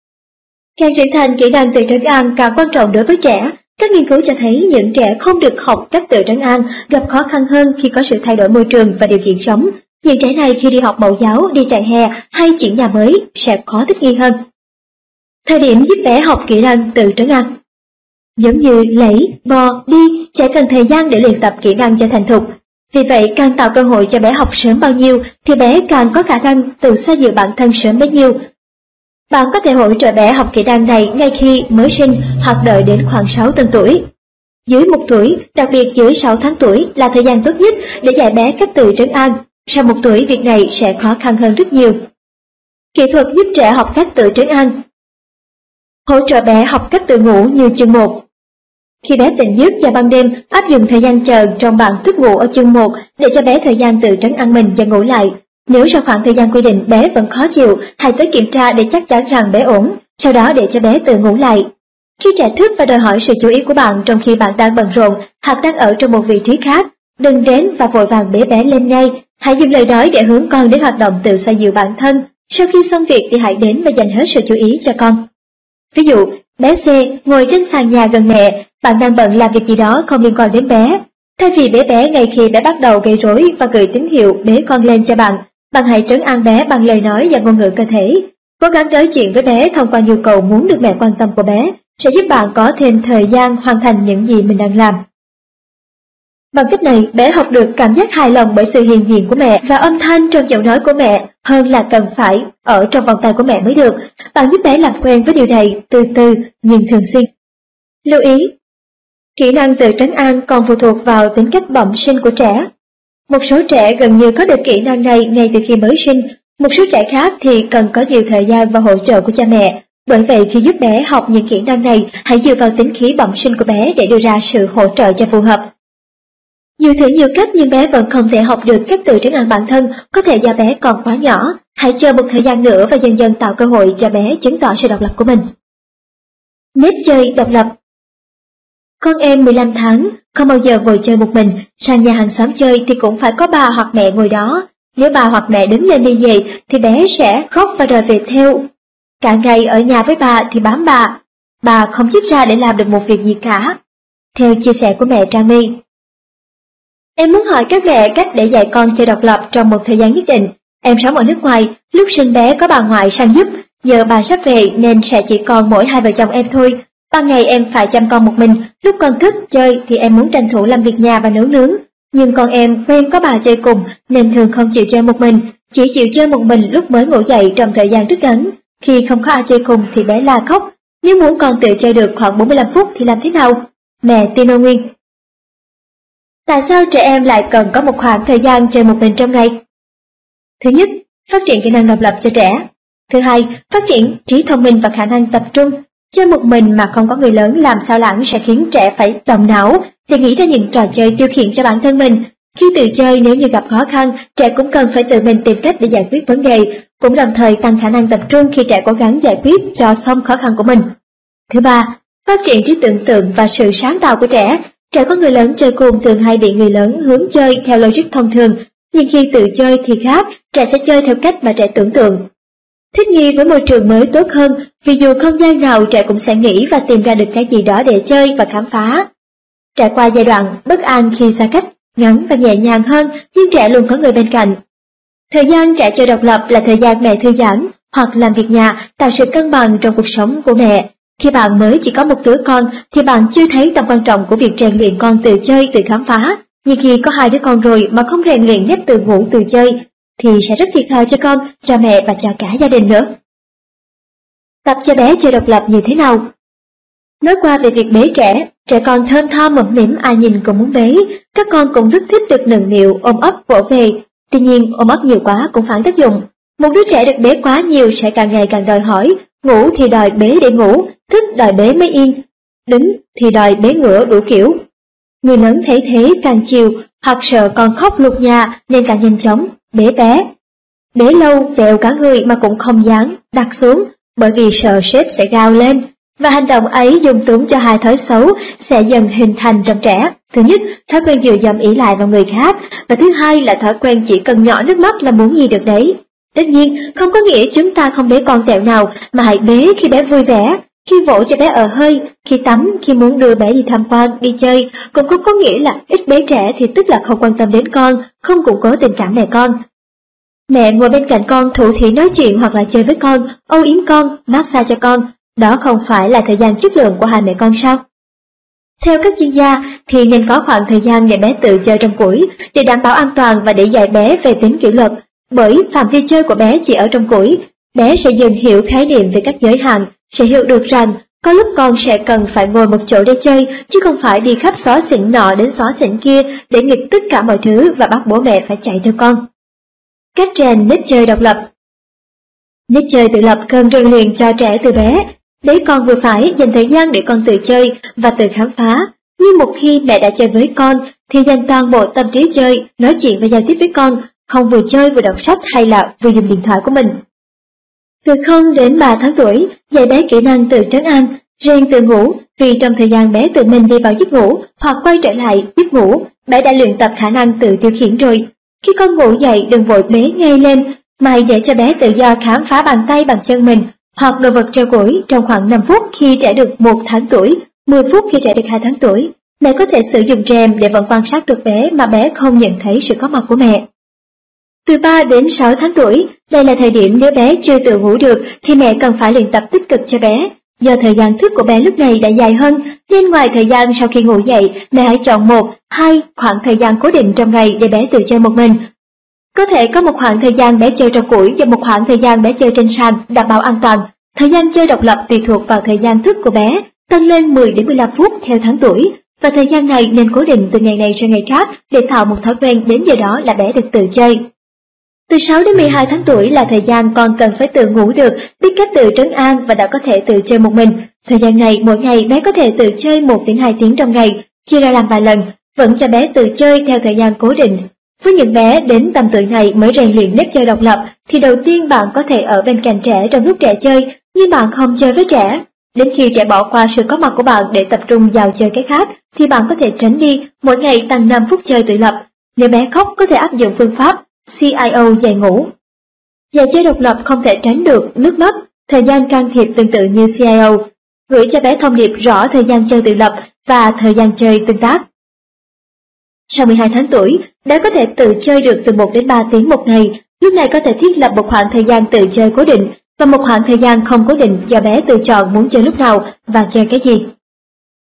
Càng trưởng thành, kỹ năng tự trấn an càng quan trọng đối với trẻ. Các nghiên cứu cho thấy những trẻ không được học cách tự trấn an gặp khó khăn hơn khi có sự thay đổi môi trường và điều kiện sống. Những trẻ này khi đi học mẫu giáo, đi trại hè hay chuyển nhà mới sẽ khó thích nghi hơn. Thời điểm giúp bé học kỹ năng tự trấn an. Giống như lẫy, bò, đi, trẻ cần thời gian để luyện tập kỹ năng cho thành thục. Vì vậy, càng tạo cơ hội cho bé học sớm bao nhiêu thì bé càng có khả năng tự xoa dịu bản thân sớm bấy nhiêu. Bạn có thể hỗ trợ bé học kỹ năng này ngay khi mới sinh hoặc đợi đến khoảng 6 tuần tuổi. Dưới 1 tuổi, đặc biệt dưới 6 tháng tuổi là thời gian tốt nhất để dạy bé cách tự trấn an. Sau 1 tuổi, việc này sẽ khó khăn hơn rất nhiều. Kỹ thuật giúp trẻ học cách tự trấn an. Hỗ trợ bé học cách tự ngủ như chương 1. Khi bé tỉnh giấc vào ban đêm, áp dụng thời gian chờ trong bảng thức ngủ ở chương 1 để cho bé thời gian tự trấn an mình và ngủ lại. Nếu sau khoảng thời gian quy định bé vẫn khó chịu, hãy tới kiểm tra để chắc chắn rằng bé ổn, sau đó để cho bé tự ngủ lại. Khi trẻ thức và đòi hỏi sự chú ý của bạn trong khi bạn đang bận rộn hoặc đang ở trong một vị trí khác, đừng đến và vội vàng bế bé lên ngay. Hãy dùng lời nói để hướng con đến hoạt động tự xoa dịu bản thân. Sau khi xong việc thì hãy đến và dành hết sự chú ý cho con. Ví dụ, bé C ngồi trên sàn nhà gần mẹ, bạn đang bận làm việc gì đó không liên quan đến bé. Thay vì bế bé ngay khi bé bắt đầu gây rối và gửi tín hiệu bế con lên cho bạn hãy trấn an bé bằng lời nói và ngôn ngữ cơ thể. Cố gắng nói chuyện với bé thông qua nhu cầu muốn được mẹ quan tâm của bé sẽ giúp bạn có thêm thời gian hoàn thành những gì mình đang làm. Bằng cách này, bé học được cảm giác hài lòng bởi sự hiện diện của mẹ và âm thanh trong giọng nói của mẹ hơn là cần phải ở trong vòng tay của mẹ mới được. Bạn giúp bé làm quen với điều này từ từ nhưng thường xuyên. Lưu ý, kỹ năng tự trấn an còn phụ thuộc vào tính cách bẩm sinh của trẻ. Một số trẻ gần như có được kỹ năng này ngay từ khi mới sinh, một số trẻ khác thì cần có nhiều thời gian và hỗ trợ của cha mẹ. Bởi vậy khi giúp bé học những kỹ năng này, hãy dựa vào tính khí bẩm sinh của bé để đưa ra sự hỗ trợ cho phù hợp. Dù thử nhiều cách nhưng bé vẫn không thể học được cách tự trấn an bản thân, có thể do bé còn quá nhỏ. Hãy chờ một thời gian nữa và dần dần tạo cơ hội cho bé chứng tỏ sự độc lập của mình. Nếp chơi độc lập. Con em 15 tháng, không bao giờ ngồi chơi một mình, sang nhà hàng xóm chơi thì cũng phải có bà hoặc mẹ ngồi đó. Nếu bà hoặc mẹ đứng lên đi về thì bé sẽ khóc và đòi về theo. Cả ngày ở nhà với bà thì bám bà không chích ra để làm được một việc gì cả. Theo chia sẻ của mẹ Trang My. Em muốn hỏi các mẹ cách để dạy con chơi độc lập trong một thời gian nhất định. Em sống ở nước ngoài, lúc sinh bé có bà ngoại sang giúp, giờ bà sắp về nên sẽ chỉ còn mỗi hai vợ chồng em thôi. Ban ngày em phải chăm con một mình, lúc con thức chơi thì em muốn tranh thủ làm việc nhà và nấu nướng. Nhưng con em quen có bà chơi cùng nên thường không chịu chơi một mình, chỉ chịu chơi một mình lúc mới ngủ dậy trong thời gian rất ngắn. Khi không có ai chơi cùng thì bé la khóc. Nếu muốn con tự chơi được khoảng 45 phút thì làm thế nào? Mẹ Tino Nguyên. Tại sao trẻ em lại cần có một khoảng thời gian chơi một mình trong ngày? Thứ nhất, phát triển kỹ năng độc lập cho trẻ. Thứ hai, phát triển trí thông minh và khả năng tập trung. Chơi một mình mà không có người lớn làm sao lãng sẽ khiến trẻ phải động não để nghĩ ra những trò chơi tiêu khiển cho bản thân mình. Khi tự chơi, nếu như gặp khó khăn, trẻ cũng cần phải tự mình tìm cách để giải quyết vấn đề, cũng đồng thời tăng khả năng tập trung khi trẻ cố gắng giải quyết cho xong khó khăn của mình. Thứ ba, phát triển trí tưởng tượng và sự sáng tạo của trẻ. Trẻ có người lớn chơi cùng thường hay bị người lớn hướng chơi theo logic thông thường, nhưng khi tự chơi thì khác, trẻ sẽ chơi theo cách mà trẻ tưởng tượng. Thích nghi với môi trường mới tốt hơn, vì dù không gian nào trẻ cũng sẽ nghĩ và tìm ra được cái gì đó để chơi và khám phá. Trải qua giai đoạn bất an khi xa cách, ngắn và nhẹ nhàng hơn, nhưng trẻ luôn có người bên cạnh. Thời gian trẻ chơi độc lập là thời gian mẹ thư giãn hoặc làm việc nhà, tạo sự cân bằng trong cuộc sống của mẹ. Khi bạn mới chỉ có một đứa con thì bạn chưa thấy tầm quan trọng của việc rèn luyện con tự chơi, tự khám phá. Nhưng khi có 2 đứa con rồi mà không rèn luyện nếp tự ngủ, tự chơi thì sẽ rất thiệt thòi cho con, cho mẹ và cho cả gia đình nữa. Tập cho bé chơi độc lập như thế nào? Nói qua về việc bế trẻ con thơm tho mẫm mỉm, ai nhìn cũng muốn bế. Các con cũng rất thích được nựng nịu, ôm ấp vỗ về. Tuy nhiên, ôm ấp nhiều quá cũng phản tác dụng. Một đứa trẻ được bế quá nhiều sẽ càng ngày càng đòi hỏi, ngủ thì đòi bế để ngủ, thức đòi bế mới yên, đứng thì đòi bế ngửa đủ kiểu. Người lớn thấy thế càng chiều, hoặc sợ con khóc lụt nhà nên càng nhanh chóng bế bé. Bế lâu vẹo cả người mà cũng không dám đặt xuống, bởi vì sợ sếp sẽ gào lên. Và hành động ấy dung túng cho 2 thói xấu sẽ dần hình thành trong trẻ. Thứ nhất, thói quen dựa dẫm ỷ lại vào người khác, và thứ hai là thói quen chỉ cần nhỏ nước mắt là muốn gì được đấy. Tất nhiên, không có nghĩa chúng ta không bế con tẹo nào, mà hãy bế khi bé vui vẻ, khi vỗ cho bé ở hơi, khi tắm, khi muốn đưa bé đi tham quan, đi chơi. Cũng không có nghĩa là ít bế trẻ thì tức là không quan tâm đến con, không củng cố tình cảm mẹ con. Mẹ ngồi bên cạnh con thủ thỉ nói chuyện hoặc là chơi với con, âu yếm con, massage cho con. Đó không phải là thời gian chất lượng của hai mẹ con sao? Theo các chuyên gia thì nên có khoảng thời gian để bé tự chơi trong củi để đảm bảo an toàn và để dạy bé về tính kỷ luật. Bởi phạm vi chơi của bé chỉ ở trong củi, bé sẽ dần hiểu khái niệm về các giới hạn, sẽ hiểu được rằng có lúc con sẽ cần phải ngồi một chỗ để chơi, chứ không phải đi khắp xó xỉnh nọ đến xó xỉnh kia để nghịch tất cả mọi thứ và bắt bố mẹ phải chạy theo con. Cách rèn nếp chơi độc lập. Nếp chơi tự lập cần rèn luyện cho trẻ từ bé. Bế con vừa phải, dành thời gian để con tự chơi và tự khám phá. Nhưng một khi mẹ đã chơi với con thì dành toàn bộ tâm trí chơi, nói chuyện và giao tiếp với con, không vừa chơi vừa đọc sách hay là vừa dùng điện thoại của mình. Từ 0 đến 3 tháng tuổi, dạy bé kỹ năng tự trấn an, rèn tự ngủ, vì trong thời gian bé tự mình đi vào giấc ngủ hoặc quay trở lại giấc ngủ, bé đã luyện tập khả năng tự điều khiển rồi. Khi con ngủ dậy đừng vội bế ngay lên, mà hãy để cho bé tự do khám phá bàn tay bằng chân mình, hoặc đồ vật treo củi trong khoảng 5 phút khi trẻ được 1 tháng tuổi, 10 phút khi trẻ được 2 tháng tuổi. Mẹ có thể sử dụng rèm để vẫn quan sát được bé mà bé không nhận thấy sự có mặt của mẹ. Từ 3 đến 6 tháng tuổi, đây là thời điểm nếu bé chưa tự ngủ được thì mẹ cần phải luyện tập tích cực cho bé. Do thời gian thức của bé lúc này đã dài hơn, nên ngoài thời gian sau khi ngủ dậy, mẹ hãy chọn 1, 2 khoảng thời gian cố định trong ngày để bé tự chơi một mình. Có thể có một khoảng thời gian bé chơi trong củi và một khoảng thời gian bé chơi trên sàn, đảm bảo an toàn. Thời gian chơi độc lập tùy thuộc vào thời gian thức của bé, tăng lên 10 đến 15 phút theo tháng tuổi, và thời gian này nên cố định từ ngày này sang ngày khác để tạo một thói quen đến giờ đó là bé được tự chơi. Từ 6 đến 12 tháng tuổi là thời gian con cần phải tự ngủ được, biết cách tự trấn an và đã có thể tự chơi một mình. Thời gian này mỗi ngày bé có thể tự chơi 1 đến 2 tiếng trong ngày, chia ra làm vài lần, vẫn cho bé tự chơi theo thời gian cố định. Với những bé đến tầm tuổi này mới rèn luyện nếp chơi độc lập thì đầu tiên bạn có thể ở bên cạnh trẻ trong lúc trẻ chơi, nhưng bạn không chơi với trẻ. Đến khi trẻ bỏ qua sự có mặt của bạn để tập trung vào chơi cái khác thì bạn có thể tránh đi, mỗi ngày tăng 5 phút chơi tự lập. Nếu bé khóc có thể áp dụng phương pháp CIO dạy ngủ. Dạy chơi độc lập không thể tránh được nước mắt, thời gian can thiệp tương tự như CIO, gửi cho bé thông điệp rõ thời gian chơi tự lập và thời gian chơi tương tác. Sau 12 tháng tuổi, bé có thể tự chơi được từ 1 đến 3 tiếng một ngày, lúc này có thể thiết lập một khoảng thời gian tự chơi cố định và một khoảng thời gian không cố định do bé tự chọn muốn chơi lúc nào và chơi cái gì.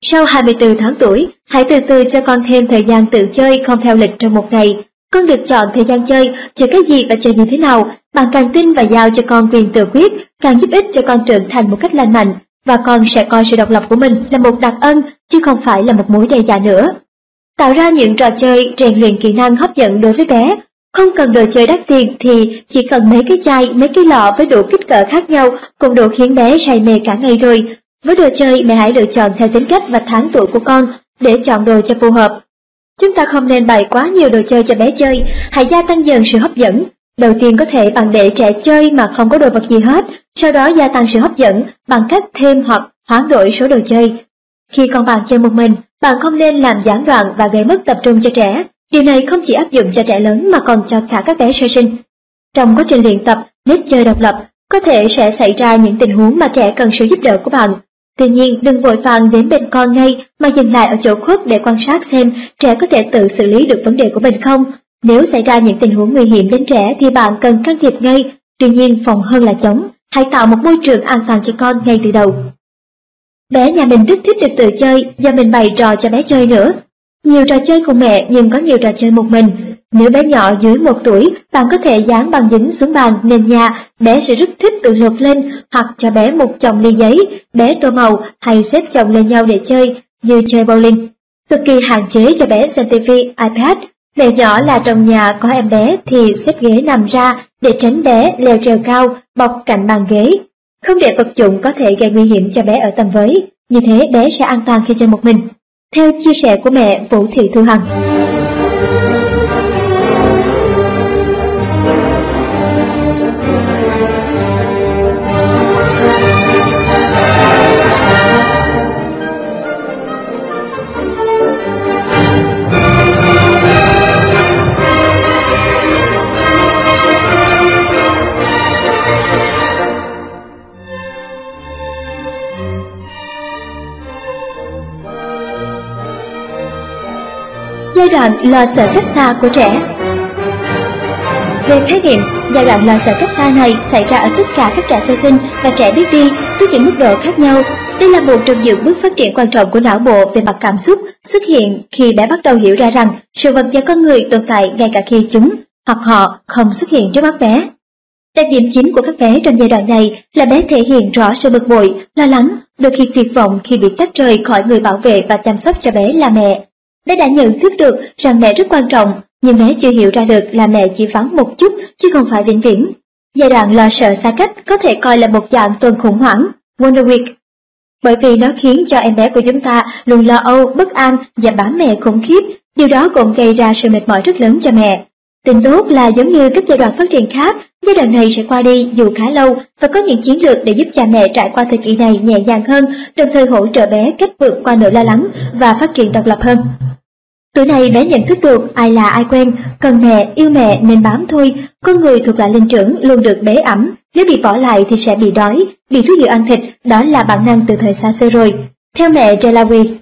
Sau 24 tháng tuổi, hãy từ từ cho con thêm thời gian tự chơi không theo lịch trong một ngày. Con được chọn thời gian chơi cái gì và chơi như thế nào. Bạn càng tin và giao cho con quyền tự quyết, càng giúp ích cho con trưởng thành một cách lành mạnh, và con sẽ coi sự độc lập của mình là một đặc ân, chứ không phải là một mối đe dọa nữa. Tạo ra những trò chơi rèn luyện kỹ năng hấp dẫn đối với bé. Không cần đồ chơi đắt tiền thì chỉ cần mấy cái chai, mấy cái lọ với đủ kích cỡ khác nhau cũng đủ khiến bé say mê cả ngày rồi. Với đồ chơi, mẹ hãy lựa chọn theo tính cách và tháng tuổi của con để chọn đồ cho phù hợp. Chúng ta không nên bày quá nhiều đồ chơi cho bé chơi, hãy gia tăng dần sự hấp dẫn. Đầu tiên có thể bạn để trẻ chơi mà không có đồ vật gì hết, sau đó gia tăng sự hấp dẫn bằng cách thêm hoặc hoán đổi số đồ chơi. Khi con bạn chơi một mình, bạn không nên làm gián đoạn và gây mất tập trung cho trẻ. Điều này không chỉ áp dụng cho trẻ lớn mà còn cho cả các bé sơ sinh. Trong quá trình luyện tập nếp chơi độc lập, có thể sẽ xảy ra những tình huống mà trẻ cần sự giúp đỡ của bạn. Tuy nhiên, đừng vội vàng đến bên con ngay mà dừng lại ở chỗ khuất để quan sát xem trẻ có thể tự xử lý được vấn đề của mình không. Nếu xảy ra những tình huống nguy hiểm đến trẻ thì bạn cần can thiệp ngay. Tuy nhiên, phòng hơn là chống. Hãy tạo một môi trường an toàn cho con ngay từ đầu. Bé nhà mình rất thích được tự chơi do mình bày trò cho bé chơi nữa. Nhiều trò chơi cùng mẹ nhưng có nhiều trò chơi một mình. Nếu bé nhỏ dưới 1 tuổi, bạn có thể dán băng dính xuống bàn, nền nhà, bé sẽ rất thích tự lột lên, hoặc cho bé một chồng ly giấy, bé tô màu hay xếp chồng lên nhau để chơi, như chơi bowling. Cực kỳ hạn chế cho bé xem TV, iPad. Mẹ nhỏ là trong nhà có em bé thì xếp ghế nằm ra để tránh bé leo trèo cao, bọc cạnh bàn ghế. Không để vật dụng có thể gây nguy hiểm cho bé ở tầm với, như thế bé sẽ an toàn khi chơi một mình. Theo chia sẻ của mẹ Vũ Thị Thu Hằng. Giai đoạn lo sợ cách xa của trẻ. Về khái niệm, giai đoạn lo sợ cách xa này xảy ra ở tất cả các trẻ sơ sinh và trẻ biết đi với những mức độ khác nhau. Đây là một trong những bước phát triển quan trọng của não bộ về mặt cảm xúc, xuất hiện khi bé bắt đầu hiểu ra rằng sự vật và con người tồn tại ngay cả khi chúng hoặc họ không xuất hiện trước mắt bé. Đặc điểm chính của các bé trong giai đoạn này là bé thể hiện rõ sự bực bội, lo lắng, đôi khi tuyệt vọng khi bị tách rời khỏi người bảo vệ và chăm sóc cho bé là mẹ. Bé đã nhận thức được rằng mẹ rất quan trọng, nhưng bé chưa hiểu ra được là mẹ chỉ vắng một chút chứ không phải vĩnh viễn. Giai đoạn lo sợ xa cách có thể coi là một dạng tuần khủng hoảng, Wonder Week, bởi vì nó khiến cho em bé của chúng ta luôn lo âu, bất an và bám mẹ khủng khiếp. Điều đó cũng gây ra sự mệt mỏi rất lớn cho mẹ. Tin tốt là giống như các giai đoạn phát triển khác, giai đoạn này sẽ qua đi dù khá lâu và có những chiến lược để giúp cha mẹ trải qua thời kỳ này nhẹ nhàng hơn, đồng thời hỗ trợ bé cách vượt qua nỗi lo lắng và phát triển độc lập hơn. Tuổi này bé nhận thức được ai là ai quen, cần mẹ, yêu mẹ nên bám thôi. Con người thuộc loại linh trưởng luôn được bế ẵm, nếu bị bỏ lại thì sẽ bị đói, bị thú dữ ăn thịt, đó là bản năng từ thời xa xưa rồi. Theo mẹ Delawie.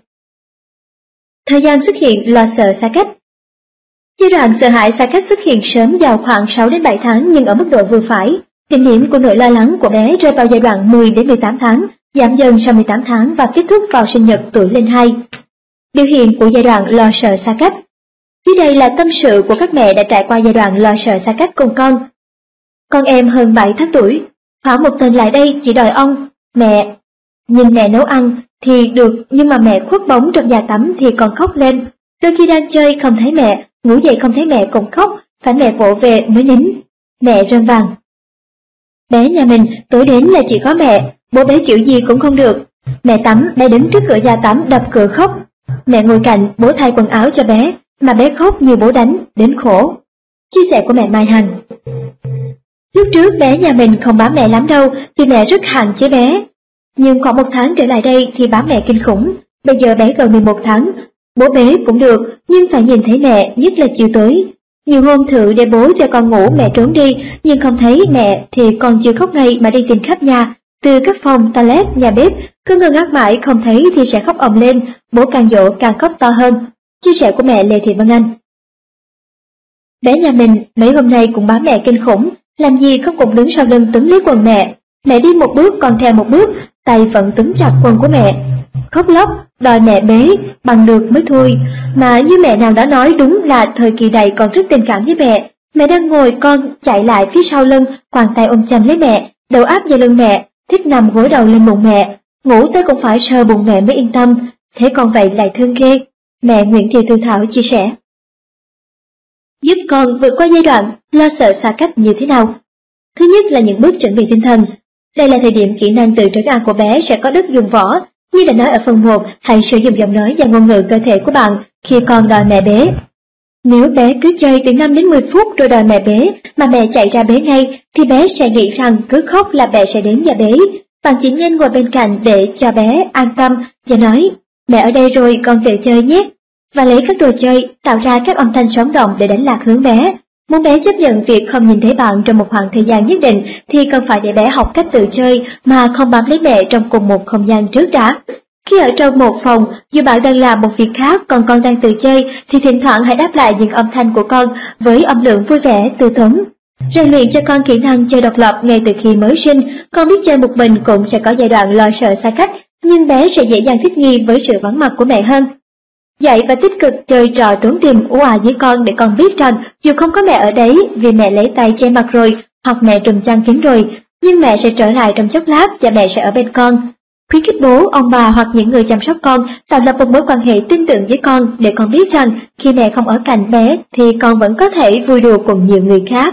Thời gian xuất hiện lo sợ xa cách. Giai đoạn sợ hãi xa cách xuất hiện sớm vào khoảng 6 đến 7 tháng nhưng ở mức độ vừa phải. Đỉnh điểm của nỗi lo lắng của bé rơi vào giai đoạn 10 đến 18 tháng, giảm dần sau 18 tháng và kết thúc vào sinh nhật tuổi lên 2. Biểu hiện của giai đoạn lo sợ xa cách. Dưới đây là tâm sự của các mẹ đã trải qua giai đoạn lo sợ xa cách cùng con. Con em hơn 7 tháng tuổi, khoảng một tuần lại đây chỉ đòi ông, mẹ. Nhìn mẹ nấu ăn thì được, nhưng mà mẹ khuất bóng trong nhà tắm thì còn khóc lên. Đôi khi đang chơi không thấy mẹ, ngủ dậy không thấy mẹ cũng khóc, phải mẹ vỗ về mới nín. Mẹ rơm vàng. Bé nhà mình tối đến là chỉ có mẹ, bố bé kiểu gì cũng không được. Mẹ tắm, bé đứng trước cửa nhà tắm đập cửa khóc. Mẹ ngồi cạnh, bố thay quần áo cho bé, mà bé khóc như bố đánh, đến khổ. Chia sẻ của mẹ Mai Hằng. Lúc trước bé nhà mình không bám mẹ lắm đâu, vì mẹ rất hạn chế bé. Nhưng khoảng 1 tháng trở lại đây thì bám mẹ kinh khủng. Bây giờ bé gần 11 tháng, bố bế cũng được, nhưng phải nhìn thấy mẹ, nhất là chiều tối. Nhiều hôm thử để bố cho con ngủ mẹ trốn đi, nhưng không thấy mẹ thì con chưa khóc ngay mà đi tìm khắp nhà. Từ các phòng, toilet, nhà bếp, cứ ngơ ngác mãi không thấy thì sẽ khóc ầm lên, bố càng dỗ càng khóc to hơn. Chia sẻ của mẹ Lê Thị Vân Anh. Bé nhà mình mấy hôm nay cũng bám mẹ kinh khủng, làm gì không cũng đứng sau lưng túm lấy quần mẹ. Mẹ đi một bước còn theo một bước, tay vẫn túm chặt quần của mẹ. Khóc lóc, đòi mẹ bế, bằng được mới thôi. Mà như mẹ nào đã nói, đúng là thời kỳ này còn rất tình cảm với mẹ. Mẹ đang ngồi, con chạy lại phía sau lưng, quàng tay ôm chầm lấy mẹ, đầu áp vào lưng mẹ, thích nằm gối đầu lên bụng mẹ. Ngủ tới cũng phải sờ bụng mẹ mới yên tâm, thế con vậy lại thương ghê. Mẹ Nguyễn Thị Thu Thảo chia sẻ. Giúp con vượt qua giai đoạn lo sợ xa cách như thế nào? Thứ nhất là những bước chuẩn bị tinh thần. Đây là thời điểm kỹ năng tự trấn an của bé sẽ có đất dùng võ. Như đã nói ở phần 1, hãy sử dụng giọng nói và ngôn ngữ cơ thể của bạn khi con đòi mẹ bế. Nếu bé cứ chơi từ 5 đến 10 phút rồi đòi mẹ bế mà mẹ chạy ra bế ngay, thì bé sẽ nghĩ rằng cứ khóc là mẹ sẽ đến và bế. Bạn chỉ nên ngồi bên cạnh để cho bé an tâm và nói, mẹ ở đây rồi, con tự chơi nhé. Và lấy các đồ chơi, tạo ra các âm thanh sống động để đánh lạc hướng bé. Muốn bé chấp nhận việc không nhìn thấy bạn trong một khoảng thời gian nhất định thì cần phải để bé học cách tự chơi mà không bám lấy mẹ trong cùng một không gian trước đã. Khi ở trong một phòng, dù bạn đang làm một việc khác còn con đang tự chơi, thì thỉnh thoảng hãy đáp lại những âm thanh của con với âm lượng vui vẻ, từ tốn. Rèn luyện cho con kỹ năng chơi độc lập ngay từ khi mới sinh. Con biết chơi một mình cũng sẽ có giai đoạn lo sợ xa cách, nhưng bé sẽ dễ dàng thích nghi với sự vắng mặt của mẹ hơn. Dạy và tích cực chơi trò trốn tìm ú à với con để con biết rằng dù không có mẹ ở đấy vì mẹ lấy tay che mặt rồi hoặc mẹ trùm chăn kín rồi, nhưng mẹ sẽ trở lại trong chốc lát và mẹ sẽ ở bên con. Khuyến khích bố, ông bà hoặc những người chăm sóc con tạo lập một mối quan hệ tin tưởng với con để con biết rằng khi mẹ không ở cạnh bé thì con vẫn có thể vui đùa cùng nhiều người khác.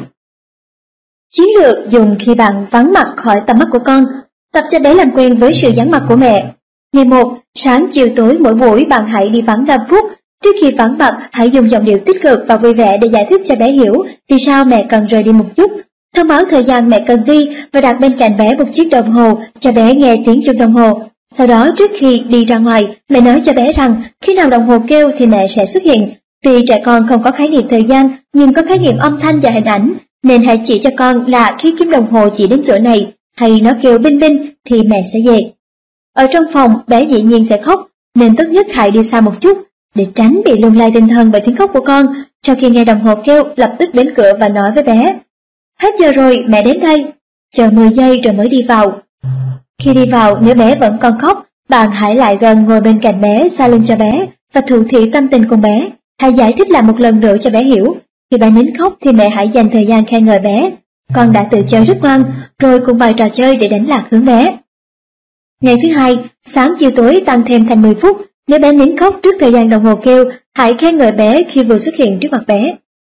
Chiến lược dùng khi bạn vắng mặt khỏi tầm mắt của con. Tập cho bé làm quen với sự vắng mặt của mẹ. Ngày 1, sáng chiều tối mỗi buổi bạn hãy đi vắng 5 phút. Trước khi vắng mặt, hãy dùng giọng điệu tích cực và vui vẻ để giải thích cho bé hiểu vì sao mẹ cần rời đi một chút. Thông báo thời gian mẹ cần đi và đặt bên cạnh bé một chiếc đồng hồ cho bé nghe tiếng chuông đồng hồ. Sau đó trước khi đi ra ngoài, mẹ nói cho bé rằng khi nào đồng hồ kêu thì mẹ sẽ xuất hiện. Vì trẻ con không có khái niệm thời gian nhưng có khái niệm âm thanh và hình ảnh, nên hãy chỉ cho con là khi kim đồng hồ chỉ đến chỗ này hay nó kêu binh binh thì mẹ sẽ về. Ở trong phòng, bé dĩ nhiên sẽ khóc, nên tốt nhất hãy đi xa một chút để tránh bị lung lay tinh thần bởi tiếng khóc của con. Sau khi nghe đồng hồ kêu, lập tức đến cửa và nói với bé, hết giờ rồi, mẹ đến đây. Chờ 10 giây rồi mới đi vào. Khi đi vào, nếu bé vẫn còn khóc, bạn hãy lại gần ngồi bên cạnh bé, xoa lưng cho bé và thủ thỉ tâm tình cùng bé. Hãy giải thích lại một lần nữa cho bé hiểu. Khi bé nín khóc thì mẹ hãy dành thời gian khen ngợi bé. Con đã tự chơi rất ngoan, rồi cùng vài trò chơi để đánh lạc hướng bé. Ngày thứ 2, sáng chiều tối tăng thêm thành 10 phút. Nếu bé nín khóc trước thời gian đồng hồ kêu, hãy khen ngợi bé khi vừa xuất hiện trước mặt bé.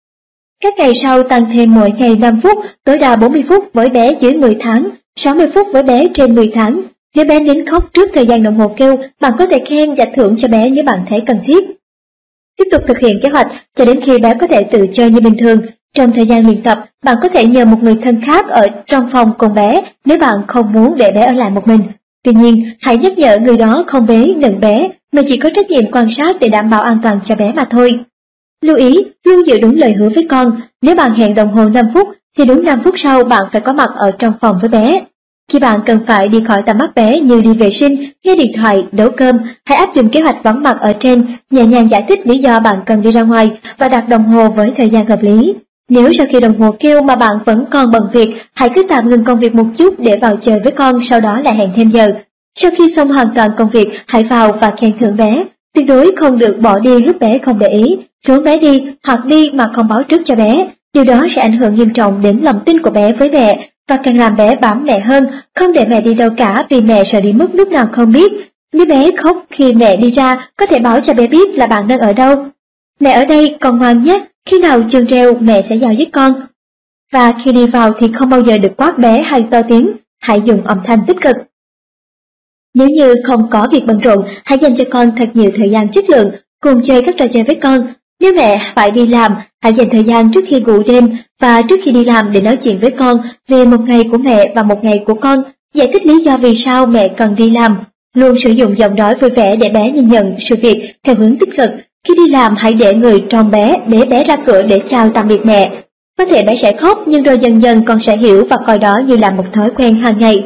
Các ngày sau tăng thêm mỗi ngày 5 phút, tối đa 40 phút với bé dưới 10 tháng, 60 phút với bé trên 10 tháng. Nếu bé nín khóc trước thời gian đồng hồ kêu, bạn có thể khen và thưởng cho bé nếu bạn thấy cần thiết. Tiếp tục thực hiện kế hoạch cho đến khi bé có thể tự chơi như bình thường. Trong thời gian luyện tập, bạn có thể nhờ một người thân khác ở trong phòng cùng bé nếu bạn không muốn để bé ở lại một mình. Tuy nhiên, hãy nhắc nhở người đó không bế nựng bé, mà chỉ có trách nhiệm quan sát để đảm bảo an toàn cho bé mà thôi. Lưu ý, luôn giữ đúng lời hứa với con. Nếu bạn hẹn đồng hồ 5 phút, thì đúng 5 phút sau bạn phải có mặt ở trong phòng với bé. Khi bạn cần phải đi khỏi tầm mắt bé như đi vệ sinh, nghe điện thoại, nấu cơm, hãy áp dụng kế hoạch vắng mặt ở trên, nhẹ nhàng giải thích lý do bạn cần đi ra ngoài và đặt đồng hồ với thời gian hợp lý. Nếu sau khi đồng hồ kêu mà bạn vẫn còn bận việc, hãy cứ tạm ngừng công việc một chút để vào chơi với con, sau đó lại hẹn thêm giờ. Sau khi xong hoàn toàn công việc, hãy vào và khen thưởng bé. Tuyệt đối không được bỏ đi lúc bé không để ý, trốn bé đi hoặc đi mà không báo trước cho bé. Điều đó sẽ ảnh hưởng nghiêm trọng đến lòng tin của bé với mẹ và càng làm bé bám mẹ hơn, không để mẹ đi đâu cả vì mẹ sợ đi mất lúc nào không biết. Nếu bé khóc khi mẹ đi ra, có thể báo cho bé biết là bạn đang ở đâu. Mẹ ở đây, con ngoan nhé, khi nào chuông reo mẹ sẽ vào với con. Và khi đi vào thì không bao giờ được quát bé hay to tiếng, hãy dùng âm thanh tích cực. Nếu như không có việc bận rộn, hãy dành cho con thật nhiều thời gian chất lượng, cùng chơi các trò chơi với con. Nếu mẹ phải đi làm, hãy dành thời gian trước khi ngủ đêm và trước khi đi làm để nói chuyện với con về một ngày của mẹ và một ngày của con, giải thích lý do vì sao mẹ cần đi làm. Luôn sử dụng giọng nói vui vẻ để bé nhìn nhận sự việc theo hướng tích cực. Khi đi làm, hãy để người trông bé, bế bé ra cửa để chào tạm biệt mẹ. Có thể bé sẽ khóc nhưng rồi dần dần con sẽ hiểu và coi đó như là một thói quen hàng ngày.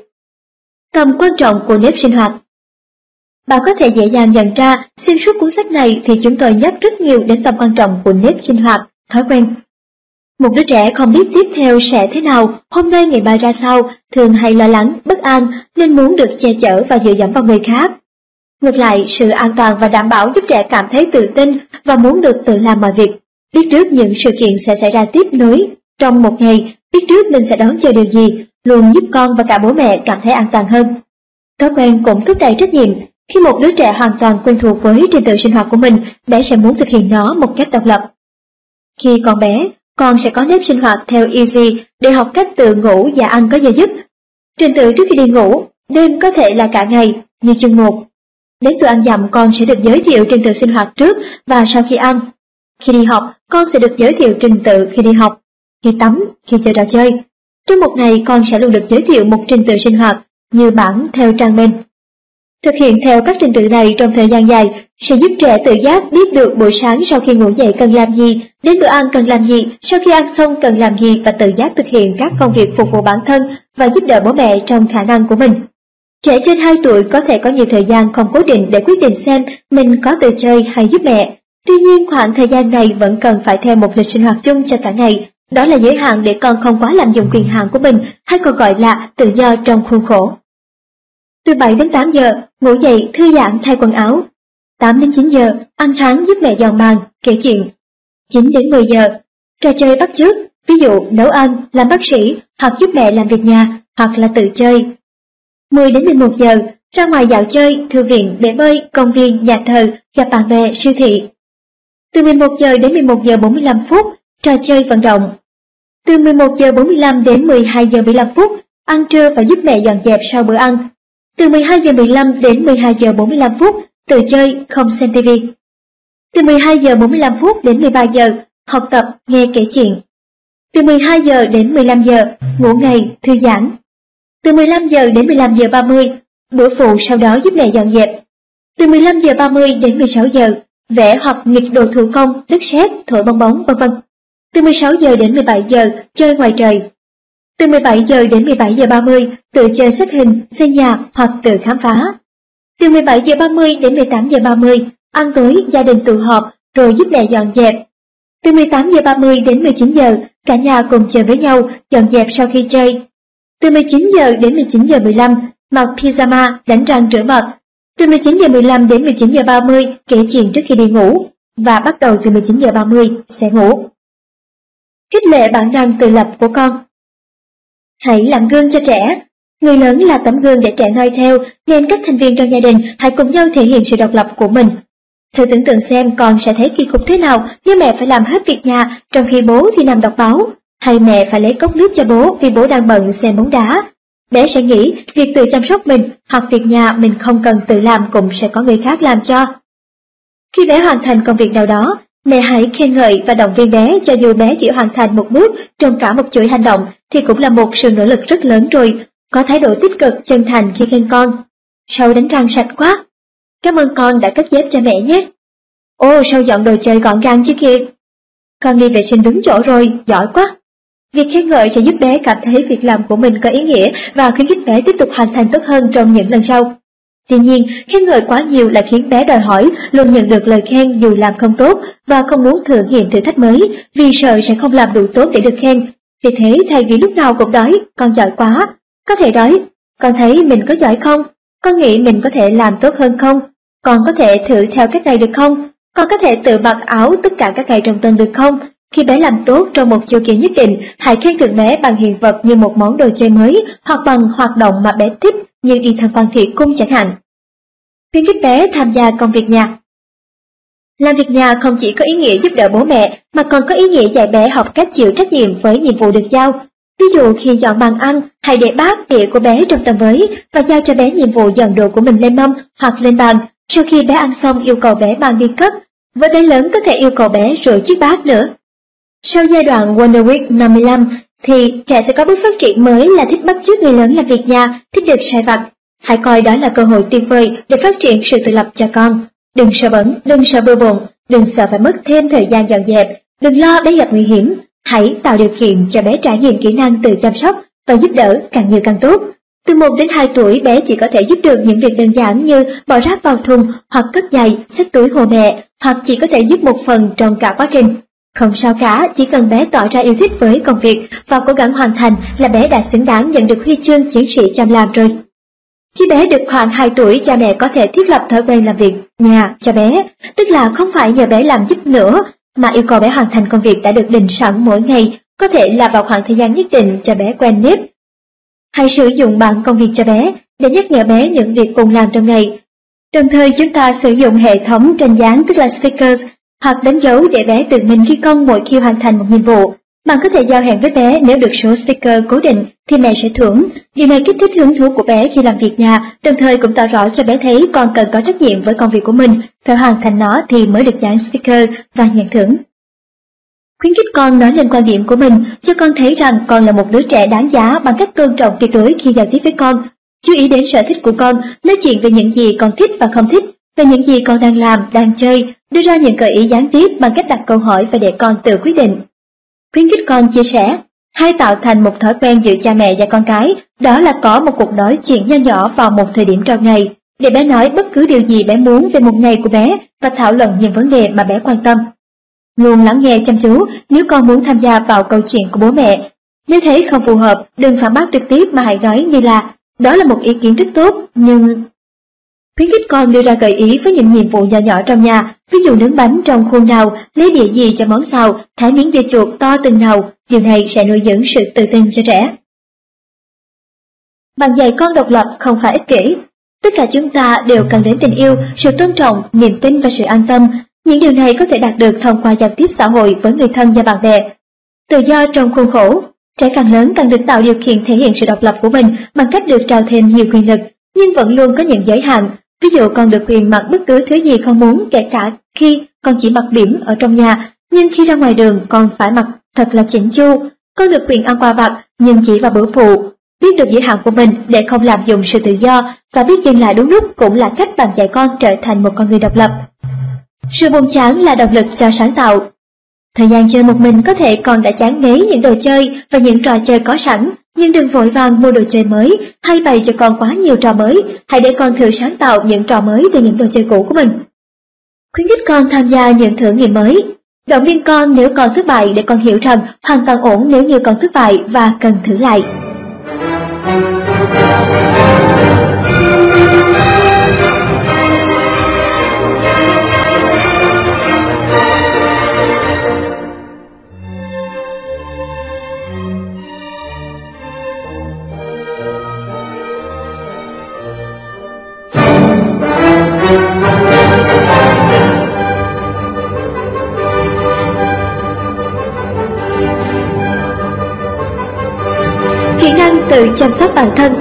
Tầm quan trọng của nếp sinh hoạt. Bạn có thể dễ dàng nhận ra xuyên suốt cuốn sách này thì chúng tôi nhắc rất nhiều đến tầm quan trọng của nếp sinh hoạt, thói quen. Một đứa trẻ không biết tiếp theo sẽ thế nào, hôm nay ngày mai ra sao, thường hay lo lắng, bất an nên muốn được che chở và dựa dẫm vào người khác. Ngược lại, sự an toàn và đảm bảo giúp trẻ cảm thấy tự tin và muốn được tự làm mọi việc. Biết trước những sự kiện sẽ xảy ra tiếp nối trong một ngày, biết trước mình sẽ đón chờ điều gì, luôn giúp con và cả bố mẹ cảm thấy an toàn hơn. Thói quen cũng thúc đẩy trách nhiệm. Khi một đứa trẻ hoàn toàn quen thuộc với trình tự sinh hoạt của mình, bé sẽ muốn thực hiện nó một cách độc lập. Khi còn bé, con sẽ có nếp sinh hoạt theo Easy để học cách tự ngủ và ăn có giờ giấc. Trình tự trước khi đi ngủ, đêm có thể là cả ngày, như chương 1. Đến tuổi ăn dặm, con sẽ được giới thiệu trình tự sinh hoạt trước và sau khi ăn. Khi đi học, con sẽ được giới thiệu trình tự khi đi học, khi tắm, khi chơi trò chơi. Trong một ngày, con sẽ luôn được giới thiệu một trình tự sinh hoạt như bản theo trang bên. Thực hiện theo các trình tự này trong thời gian dài sẽ giúp trẻ tự giác biết được buổi sáng sau khi ngủ dậy cần làm gì, đến bữa ăn cần làm gì, sau khi ăn xong cần làm gì và tự giác thực hiện các công việc phục vụ bản thân và giúp đỡ bố mẹ trong khả năng của mình. Trẻ trên 2 tuổi có thể có nhiều thời gian không cố định để quyết định xem mình có tự chơi hay giúp mẹ. Tuy nhiên, khoảng thời gian này vẫn cần phải theo một lịch sinh hoạt chung cho cả ngày. Đó là giới hạn để con không quá lạm dụng quyền hạn của mình, hay còn gọi là tự do trong khuôn khổ. Từ 7 đến 8 giờ, ngủ dậy, thư giãn, thay quần áo. 8 đến 9 giờ, ăn sáng giúp mẹ dọn bàn, kể chuyện. 9 đến 10 giờ, trò chơi bắt chước, ví dụ nấu ăn, làm bác sĩ, hoặc giúp mẹ làm việc nhà, hoặc là tự chơi. 10 đến 11 giờ, ra ngoài dạo chơi, thư viện, bể bơi, công viên, nhà thờ, gặp bạn bè, siêu thị. Từ 11 giờ đến 11 giờ 45 phút, trò chơi vận động. Từ 11 giờ 45 đến 12 giờ 15 phút, ăn trưa và giúp mẹ dọn dẹp sau bữa ăn. Từ 12 giờ 15 đến 12 giờ 45 phút, tự chơi, không xem TV. Từ 12 giờ 45 phút đến 13 giờ, học tập, nghe kể chuyện. Từ 12 giờ đến 15 giờ, ngủ ngày, thư giãn. Từ 15 giờ đến 15 giờ 30, bữa phụ sau đó giúp mẹ dọn dẹp. Từ 15 giờ 30 đến 16 giờ, vẽ hoặc nghịch đồ thủ công, đất sét, thổi bong bóng, v.v. Từ 16 giờ đến 17 giờ, chơi ngoài trời. Từ 17 giờ đến 17 giờ 30, tự chơi xếp hình, xây nhà hoặc tự khám phá. Từ 17 giờ 30 đến 18 giờ 30, ăn tối, gia đình tụ họp, rồi giúp mẹ dọn dẹp. Từ 18 giờ 30 đến 19 giờ, cả nhà cùng chơi với nhau, dọn dẹp sau khi chơi. Từ 19 giờ đến 19 giờ 15, mặc pyjama, đánh răng rửa mặt. Từ 19 giờ 15 đến 19 giờ 30, kể chuyện trước khi đi ngủ. Và bắt đầu từ 19 giờ 30, sẽ ngủ. Khích lệ bản năng tự lập của con. Hãy làm gương cho trẻ. Người lớn là tấm gương để trẻ noi theo, nên các thành viên trong gia đình hãy cùng nhau thể hiện sự độc lập của mình. Thử tưởng tượng xem con sẽ thấy kỳ cục thế nào nếu mẹ phải làm hết việc nhà trong khi bố thì nằm đọc báo, hay mẹ phải lấy cốc nước cho bố vì bố đang bận xem bóng đá. Bé sẽ nghĩ việc tự chăm sóc mình hoặc việc nhà mình không cần tự làm cũng sẽ có người khác làm cho. Khi bé hoàn thành công việc nào đó, mẹ hãy khen ngợi và động viên bé, cho dù bé chỉ hoàn thành một bước trong cả một chuỗi hành động thì cũng là một sự nỗ lực rất lớn rồi. Có thái độ tích cực, chân thành khi khen con. Sau đánh răng sạch quá. Cảm ơn con đã cất dép cho mẹ nhé. Ô, sao dọn đồ chơi gọn gàng chứ kìa. Con đi vệ sinh đúng chỗ rồi, giỏi quá. Việc khen ngợi sẽ giúp bé cảm thấy việc làm của mình có ý nghĩa và khuyến khích bé tiếp tục hoàn thành tốt hơn trong những lần sau. Tuy nhiên, khen ngợi quá nhiều lại khiến bé đòi hỏi luôn nhận được lời khen dù làm không tốt và không muốn thử nghiệm thử thách mới vì sợ sẽ không làm đủ tốt để được khen. Vì thế, thay vì lúc nào cũng nói, con giỏi quá, có thể nói, con thấy mình có giỏi không? Con nghĩ mình có thể làm tốt hơn không? Con có thể thử theo cách này được không? Con có thể tự mặc áo tất cả các ngày trong tuần được không? Khi bé làm tốt trong một chu kỳ nhất định, hãy khen thưởng bé bằng hiện vật như một món đồ chơi mới hoặc bằng hoạt động mà bé thích như đi tham quan thủy cung chẳng hạn. Khuyến khích bé tham gia công việc nhà. Làm việc nhà không chỉ có ý nghĩa giúp đỡ bố mẹ mà còn có ý nghĩa dạy bé học cách chịu trách nhiệm với nhiệm vụ được giao. Ví dụ khi dọn bàn ăn, hãy để bát đĩa của bé trong tầm với và giao cho bé nhiệm vụ dọn đồ của mình lên mâm hoặc lên bàn. Sau khi bé ăn xong yêu cầu bé mang đi cất. Với bé lớn có thể yêu cầu bé rửa chiếc bát nữa. Sau giai đoạn Wonder Week 55 thì trẻ sẽ có bước phát triển mới là thích bắt chước người lớn làm việc nhà, thích được sai vặt. Hãy coi đó là cơ hội tuyệt vời để phát triển sự tự lập cho con. Đừng sợ bẩn, đừng sợ bừa bộn, đừng sợ phải mất thêm thời gian dọn dẹp, đừng lo bé gặp nguy hiểm. Hãy tạo điều kiện cho bé trải nghiệm kỹ năng tự chăm sóc và giúp đỡ càng nhiều càng tốt. Từ 1 đến 2 tuổi, bé chỉ có thể giúp được những việc đơn giản như bỏ rác vào thùng hoặc cất giày, xách túi hộ mẹ, hoặc chỉ có thể giúp một phần trong cả quá trình. Không sao cả, chỉ cần bé tỏ ra yêu thích với công việc và cố gắng hoàn thành là bé đã xứng đáng nhận được huy chương chiến sĩ chăm làm rồi. Khi bé được khoảng 2 tuổi, cha mẹ có thể thiết lập thói quen làm việc nhà cho bé, tức là không phải nhờ bé làm giúp nữa, mà yêu cầu bé hoàn thành công việc đã được định sẵn mỗi ngày, có thể là vào khoảng thời gian nhất định cho bé quen nếp. Hãy sử dụng bảng công việc cho bé để nhắc nhở bé những việc cùng làm trong ngày. Đồng thời chúng ta sử dụng hệ thống tranh dán, tức là stickers, hoặc đánh dấu để bé tự mình ghi công mỗi khi hoàn thành một nhiệm vụ. Bạn có thể giao hẹn với bé, nếu được số sticker cố định thì mẹ sẽ thưởng. Điều này kích thích hứng thú của bé khi làm việc nhà, đồng thời cũng tỏ rõ cho bé thấy con cần có trách nhiệm với công việc của mình, phải hoàn thành nó thì mới được dán sticker và nhận thưởng. Khuyến khích con nói lên quan điểm của mình, cho con thấy rằng con là một đứa trẻ đáng giá bằng cách tôn trọng tuyệt đối khi giao tiếp với con. Chú ý đến sở thích của con, nói chuyện về những gì con thích và không thích, về những gì con đang làm, đang chơi, đưa ra những gợi ý gián tiếp bằng cách đặt câu hỏi và để con tự quyết định. Khuyến khích con chia sẻ. Hay tạo thành một thói quen giữa cha mẹ và con cái, đó là có một cuộc nói chuyện nho nhỏ vào một thời điểm trong ngày, để bé nói bất cứ điều gì bé muốn về một ngày của bé và thảo luận những vấn đề mà bé quan tâm. Luôn lắng nghe chăm chú nếu con muốn tham gia vào câu chuyện của bố mẹ. Nếu thấy không phù hợp, đừng phản bác trực tiếp mà hãy nói như là, đó là một ý kiến rất tốt, nhưng... Khuyến khích con đưa ra gợi ý với những nhiệm vụ nhỏ nhỏ trong nhà, ví dụ nướng bánh trong khuôn nào, lấy đĩa gì cho món xào, thái miếng dưa chuột to từng nào, điều này sẽ nuôi dưỡng sự tự tin cho trẻ. Bạn dạy con độc lập không phải ích kỷ. Tất cả chúng ta đều cần đến tình yêu, sự tôn trọng, niềm tin và sự an tâm. Những điều này có thể đạt được thông qua giao tiếp xã hội với người thân và bạn bè. Tự do trong khuôn khổ. Trẻ càng lớn càng được tạo điều kiện thể hiện sự độc lập của mình bằng cách được trao thêm nhiều quyền lực, nhưng vẫn luôn có những giới hạn. Ví dụ con được quyền mặc bất cứ thứ gì con muốn, kể cả khi con chỉ mặc bỉm ở trong nhà, nhưng khi ra ngoài đường con phải mặc thật là chỉnh chu. Con được quyền ăn quà vặt nhưng chỉ vào bữa phụ. Biết được giới hạn của mình để không lạm dụng sự tự do và biết dừng lại đúng lúc cũng là cách bạn dạy con trở thành một con người độc lập. Sự buồn chán là động lực cho sáng tạo. Thời gian chơi một mình có thể con đã chán ngấy những đồ chơi và những trò chơi có sẵn, nhưng đừng vội vàng mua đồ chơi mới hay bày cho con quá nhiều trò mới. Hãy để con thử sáng tạo những trò mới từ những đồ chơi cũ của mình. Khuyến khích con tham gia những thử nghiệm mới. Động viên con nếu con thất bại để con hiểu rằng hoàn toàn ổn nếu như con thất bại và cần thử lại. Kỹ năng tự chăm sóc bản thân.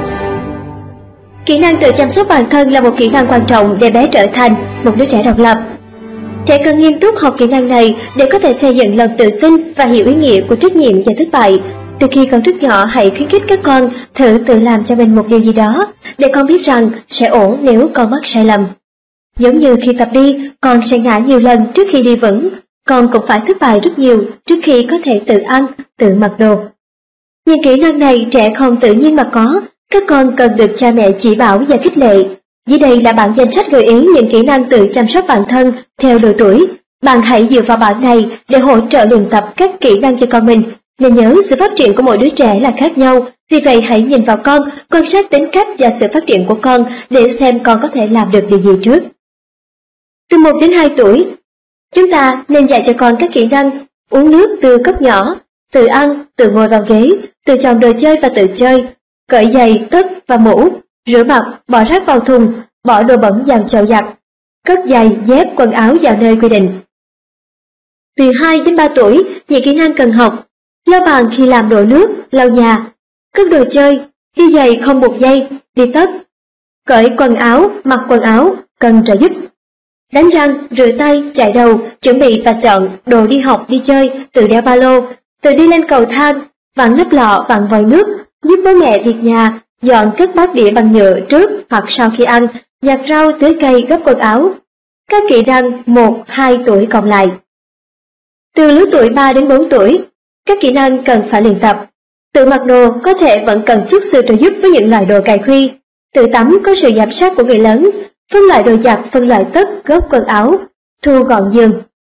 Kỹ năng tự chăm sóc bản thân là một kỹ năng quan trọng để bé trở thành một đứa trẻ độc lập. Trẻ cần nghiêm túc học kỹ năng này để có thể xây dựng lòng tự tin và hiểu ý nghĩa của trách nhiệm và thất bại. Từ khi còn rất nhỏ, hãy khuyến khích các con thử tự làm cho mình một điều gì đó, để con biết rằng sẽ ổn nếu con mắc sai lầm. Giống như khi tập đi, con sẽ ngã nhiều lần trước khi đi vững, con cũng phải thất bại rất nhiều trước khi có thể tự ăn, tự mặc đồ. Những kỹ năng này trẻ không tự nhiên mà có, các con cần được cha mẹ chỉ bảo và khích lệ. Dưới đây là bảng danh sách gợi ý những kỹ năng tự chăm sóc bản thân theo độ tuổi. Bạn hãy dựa vào bảng này để hỗ trợ luyện tập các kỹ năng cho con mình. Nên nhớ, sự phát triển của mỗi đứa trẻ là khác nhau, vì vậy hãy nhìn vào con, quan sát tính cách và sự phát triển của con để xem con có thể làm được điều gì trước. Từ 1 đến 2 tuổi, chúng ta nên dạy cho con các kỹ năng uống nước từ cốc nhỏ, tự ăn, tự ngồi vào ghế, tự chọn đồ chơi và tự chơi, cởi giày, tất và mũ, rửa mặt, bỏ rác vào thùng, bỏ đồ bẩn vào chậu giặt, cất giày, dép, quần áo vào nơi quy định. Từ 2 đến 3 tuổi, những kỹ năng cần học: lau bàn khi làm đổ nước, lau nhà, cất đồ chơi, đi giày không buộc dây, đi tất, cởi quần áo, mặc quần áo, cần trợ giúp, đánh răng, rửa tay, chải đầu, chuẩn bị và chọn đồ đi học, đi chơi, tự đeo ba lô, tự đi lên cầu thang, vặn nắp lọ, vặn vòi nước, giúp bố mẹ việc nhà, dọn cất bát đĩa bằng nhựa trước hoặc sau khi ăn, nhặt rau, tưới cây, gấp quần áo. Các kỹ năng 1-2 tuổi còn lại. Từ lứa tuổi 3 đến 4 tuổi, các kỹ năng cần phải luyện tập. Tự mặc đồ có thể vẫn cần chút sự trợ giúp với những loại đồ cài khuy. Tự tắm có sự giám sát của người lớn. Phân loại đồ giặt, phân loại tất, gấp quần áo, thu gọn giường.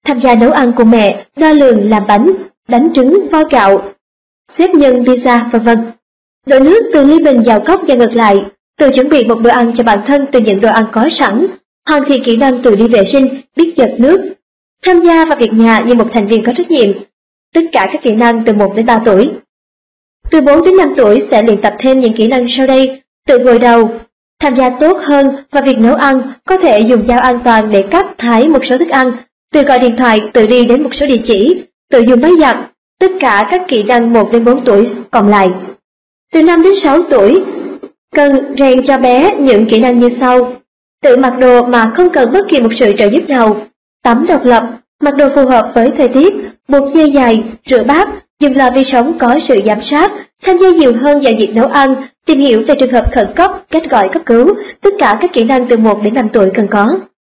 tham gia nấu ăn cùng mẹ, đo lường làm bánh, đánh trứng, vo gạo, xếp nhân pizza, vân vân. Đổ nước từ ly bình vào cốc và ngược lại, tự chuẩn bị một bữa ăn cho bản thân từ những đồ ăn có sẵn, hoàn thiện kỹ năng tự đi vệ sinh, biết giật nước, tham gia vào việc nhà như một thành viên có trách nhiệm. Tất cả các kỹ năng từ 1 đến 3 tuổi. Từ 4 đến 5 tuổi sẽ luyện tập thêm những kỹ năng sau đây: tự gội đầu, tham gia tốt hơn vào việc nấu ăn, có thể dùng dao an toàn để cắt, thái một số thức ăn, tự gọi điện thoại, tự đi đến một số địa chỉ, tự dùng máy giặt, tất cả các kỹ năng 1 đến 4 tuổi còn lại. Từ 5 đến 6 tuổi, cần rèn cho bé những kỹ năng như sau: tự mặc đồ mà không cần bất kỳ một sự trợ giúp nào, tắm độc lập, mặc đồ phù hợp với thời tiết, buộc dây dài, rửa bát, dùng lò vi sóng có sự giám sát, tham gia nhiều hơn vào việc nấu ăn, tìm hiểu về trường hợp khẩn cấp, cách gọi cấp cứu, tất cả các kỹ năng từ 1 đến 5 tuổi cần có.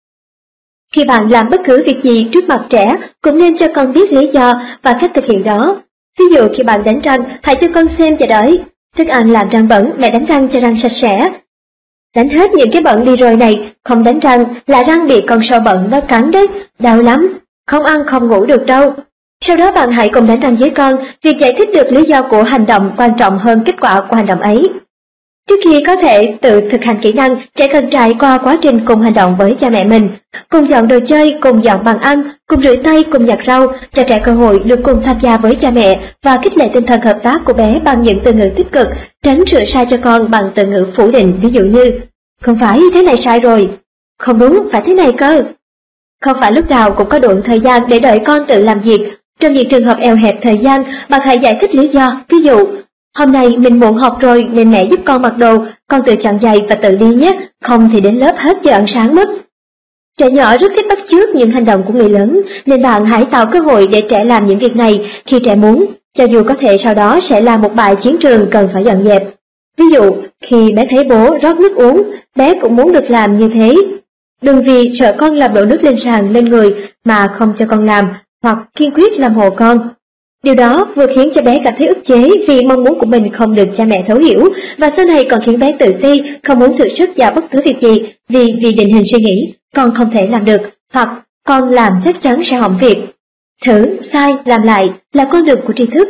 Khi bạn làm bất cứ việc gì trước mặt trẻ, cũng nên cho con biết lý do và cách thực hiện đó. Ví dụ khi bạn đánh răng, hãy cho con xem và nói: thức ăn làm răng bẩn, mẹ đánh răng cho răng sạch sẽ. Đánh hết những cái bẩn đi rồi này, không đánh răng là răng bị con sâu bẩn nó cắn đấy, đau lắm, không ăn không ngủ được đâu. Sau đó bạn hãy cùng đánh răng với con, việc giải thích được lý do của hành động quan trọng hơn kết quả của hành động ấy. Trước khi có thể tự thực hành kỹ năng, trẻ cần trải qua quá trình cùng hành động với cha mẹ mình, cùng dọn đồ chơi, cùng dọn bàn ăn, cùng rửa tay, cùng nhặt rau, cho trẻ cơ hội được cùng tham gia với cha mẹ và khích lệ tinh thần hợp tác của bé bằng những từ ngữ tích cực, tránh sửa sai cho con bằng từ ngữ phủ định, ví dụ như: không phải thế này sai rồi, không đúng, phải thế này cơ. Không phải lúc nào cũng có đủ thời gian để đợi con tự làm việc. Trong những trường hợp eo hẹp thời gian, bạn hãy giải thích lý do, ví dụ: hôm nay mình muộn học rồi nên mẹ giúp con mặc đồ, con tự chọn giày và tự đi nhé, không thì đến lớp hết giờ ăn sáng mất. Trẻ nhỏ rất thích bắt chước những hành động của người lớn, nên bạn hãy tạo cơ hội để trẻ làm những việc này khi trẻ muốn, cho dù có thể sau đó sẽ là một bài chiến trường cần phải dọn dẹp. Ví dụ, khi bé thấy bố rót nước uống, bé cũng muốn được làm như thế. Đừng vì sợ con làm đổ nước lên sàn lên người mà không cho con làm, hoặc kiên quyết làm hộ con. Điều đó vừa khiến cho bé cảm thấy ức chế vì mong muốn của mình không được cha mẹ thấu hiểu, và sau này còn khiến bé tự ti, không muốn thử sức vào bất cứ việc gì vì định hình suy nghĩ con không thể làm được, hoặc con làm chắc chắn sẽ hỏng việc. Thử, sai, làm lại là con đường của tri thức.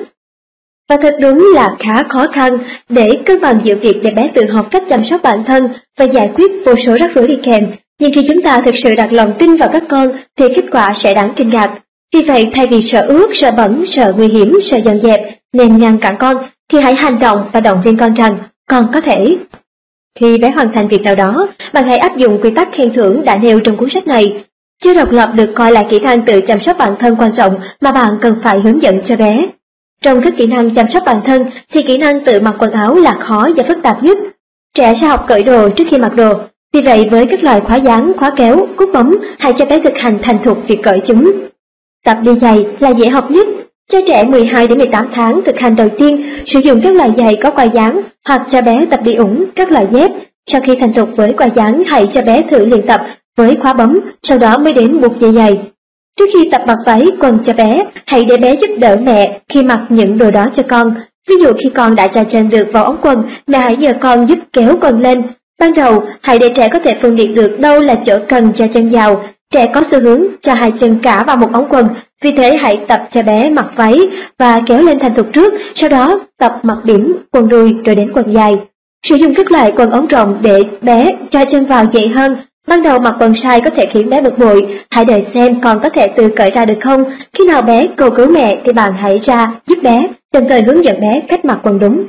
Và thật đúng là khá khó khăn để cân bằng giữa việc để bé tự học cách chăm sóc bản thân và giải quyết vô số rắc rối đi kèm. Nhưng khi chúng ta thực sự đặt lòng tin vào các con thì kết quả sẽ đáng kinh ngạc. Vì vậy, thay vì sợ ướt, sợ bẩn, sợ nguy hiểm, sợ dọn dẹp nên ngăn cản con, thì hãy hành động và động viên con rằng con có thể. Khi bé hoàn thành việc nào đó, bạn hãy áp dụng quy tắc khen thưởng đã nêu trong cuốn sách này. Chưa độc lập được coi là kỹ năng tự chăm sóc bản thân quan trọng mà bạn cần phải hướng dẫn cho bé. Trong các kỹ năng chăm sóc bản thân thì kỹ năng tự mặc quần áo là khó và phức tạp nhất. Trẻ sẽ học cởi đồ trước khi mặc đồ. Vì vậy, với các loại khóa dán, khóa kéo, cúc bấm, hãy cho bé thực hành thành thục việc cởi chúng. Tập đi giày là dễ học nhất. Cho trẻ 12 đến 18 tháng thực hành đầu tiên sử dụng các loại giày có quai dán, hoặc cho bé tập đi ủng các loại dép. Sau khi thành thục với quai dán, hãy cho bé thử luyện tập với khóa bấm, sau đó mới đến buộc dây giày. Trước khi tập mặc váy, quần cho bé, hãy để bé giúp đỡ mẹ khi mặc những đồ đó cho con. Ví dụ khi con đã cho chân được vào ống quần, mẹ hãy nhờ con giúp kéo quần lên. Ban đầu, hãy để trẻ có thể phân biệt được đâu là chỗ cần cho chân vào. Trẻ có xu hướng cho hai chân cả vào một ống quần, vì thế hãy tập cho bé mặc váy và kéo lên thành thục trước, sau đó tập mặc điểm, quần đùi rồi đến quần dài. Sử dụng các loại quần ống rộng để bé cho chân vào dễ hơn. Ban đầu mặc quần sai có thể khiến bé bực bội, hãy đợi xem con có thể tự cởi ra được không. Khi nào bé cầu cứu mẹ thì bạn hãy ra giúp bé, đồng thời hướng dẫn bé cách mặc quần đúng.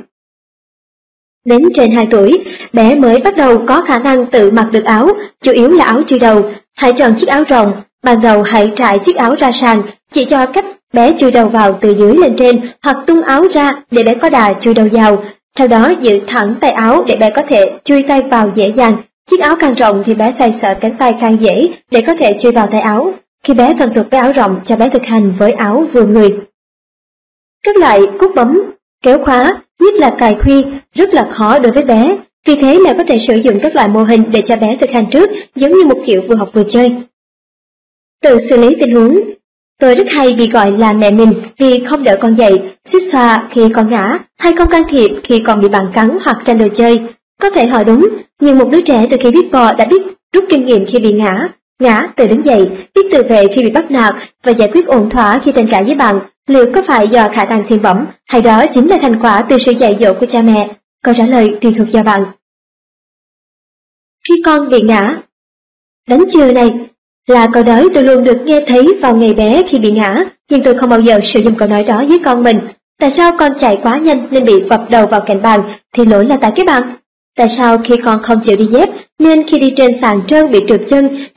Đến trên 2 tuổi, bé mới bắt đầu có khả năng tự mặc được áo, chủ yếu là áo chui đầu. Hãy chọn chiếc áo rộng, ban đầu hãy trải chiếc áo ra sàn, chỉ cho cách bé chui đầu vào từ dưới lên trên, hoặc tung áo ra để bé có đà chui đầu vào. Sau đó giữ thẳng tay áo để bé có thể chui tay vào dễ dàng. Chiếc áo càng rộng thì bé xoay sở cánh tay càng dễ để có thể chui vào tay áo. Khi bé thuần thục với áo rộng, cho bé thực hành với áo vừa người. Các loại cúc bấm, kéo khóa, nhất là cài khuy, rất là khó đối với bé. Vì thế mẹ có thể sử dụng các loại mô hình để cho bé thực hành trước, giống như một kiểu vừa học vừa chơi. Tự xử lý tình huống. Tôi rất hay bị gọi là mẹ mình vì không đỡ con dậy, xuýt xoa khi con ngã, hay không can thiệp khi con bị bạn cắn hoặc tranh đồ chơi. Có thể hỏi đúng, nhưng một đứa trẻ từ khi biết bò đã biết rút kinh nghiệm khi bị ngã. Ngã, tự đứng dậy, biết tự vệ khi bị bắt nạt và giải quyết ổn thỏa khi tranh cãi với bạn, liệu có phải do khả năng thiên bẩm hay đó chính là thành quả từ sự dạy dỗ của cha mẹ? Câu trả lời tùy thuộc vào bạn. Khi con bị ngã. Đánh chừa này là câu nói tôi luôn được nghe thấy vào ngày bé khi bị ngã, nhưng tôi không bao giờ sử dụng câu nói đó với con mình. Tại sao con chạy quá nhanh nên bị vập đầu vào cạnh bàn thì lỗi là tại cái bàn? Tại sao khi con không chịu đi dép nên khi đi trên sàn trơn bị trượt chân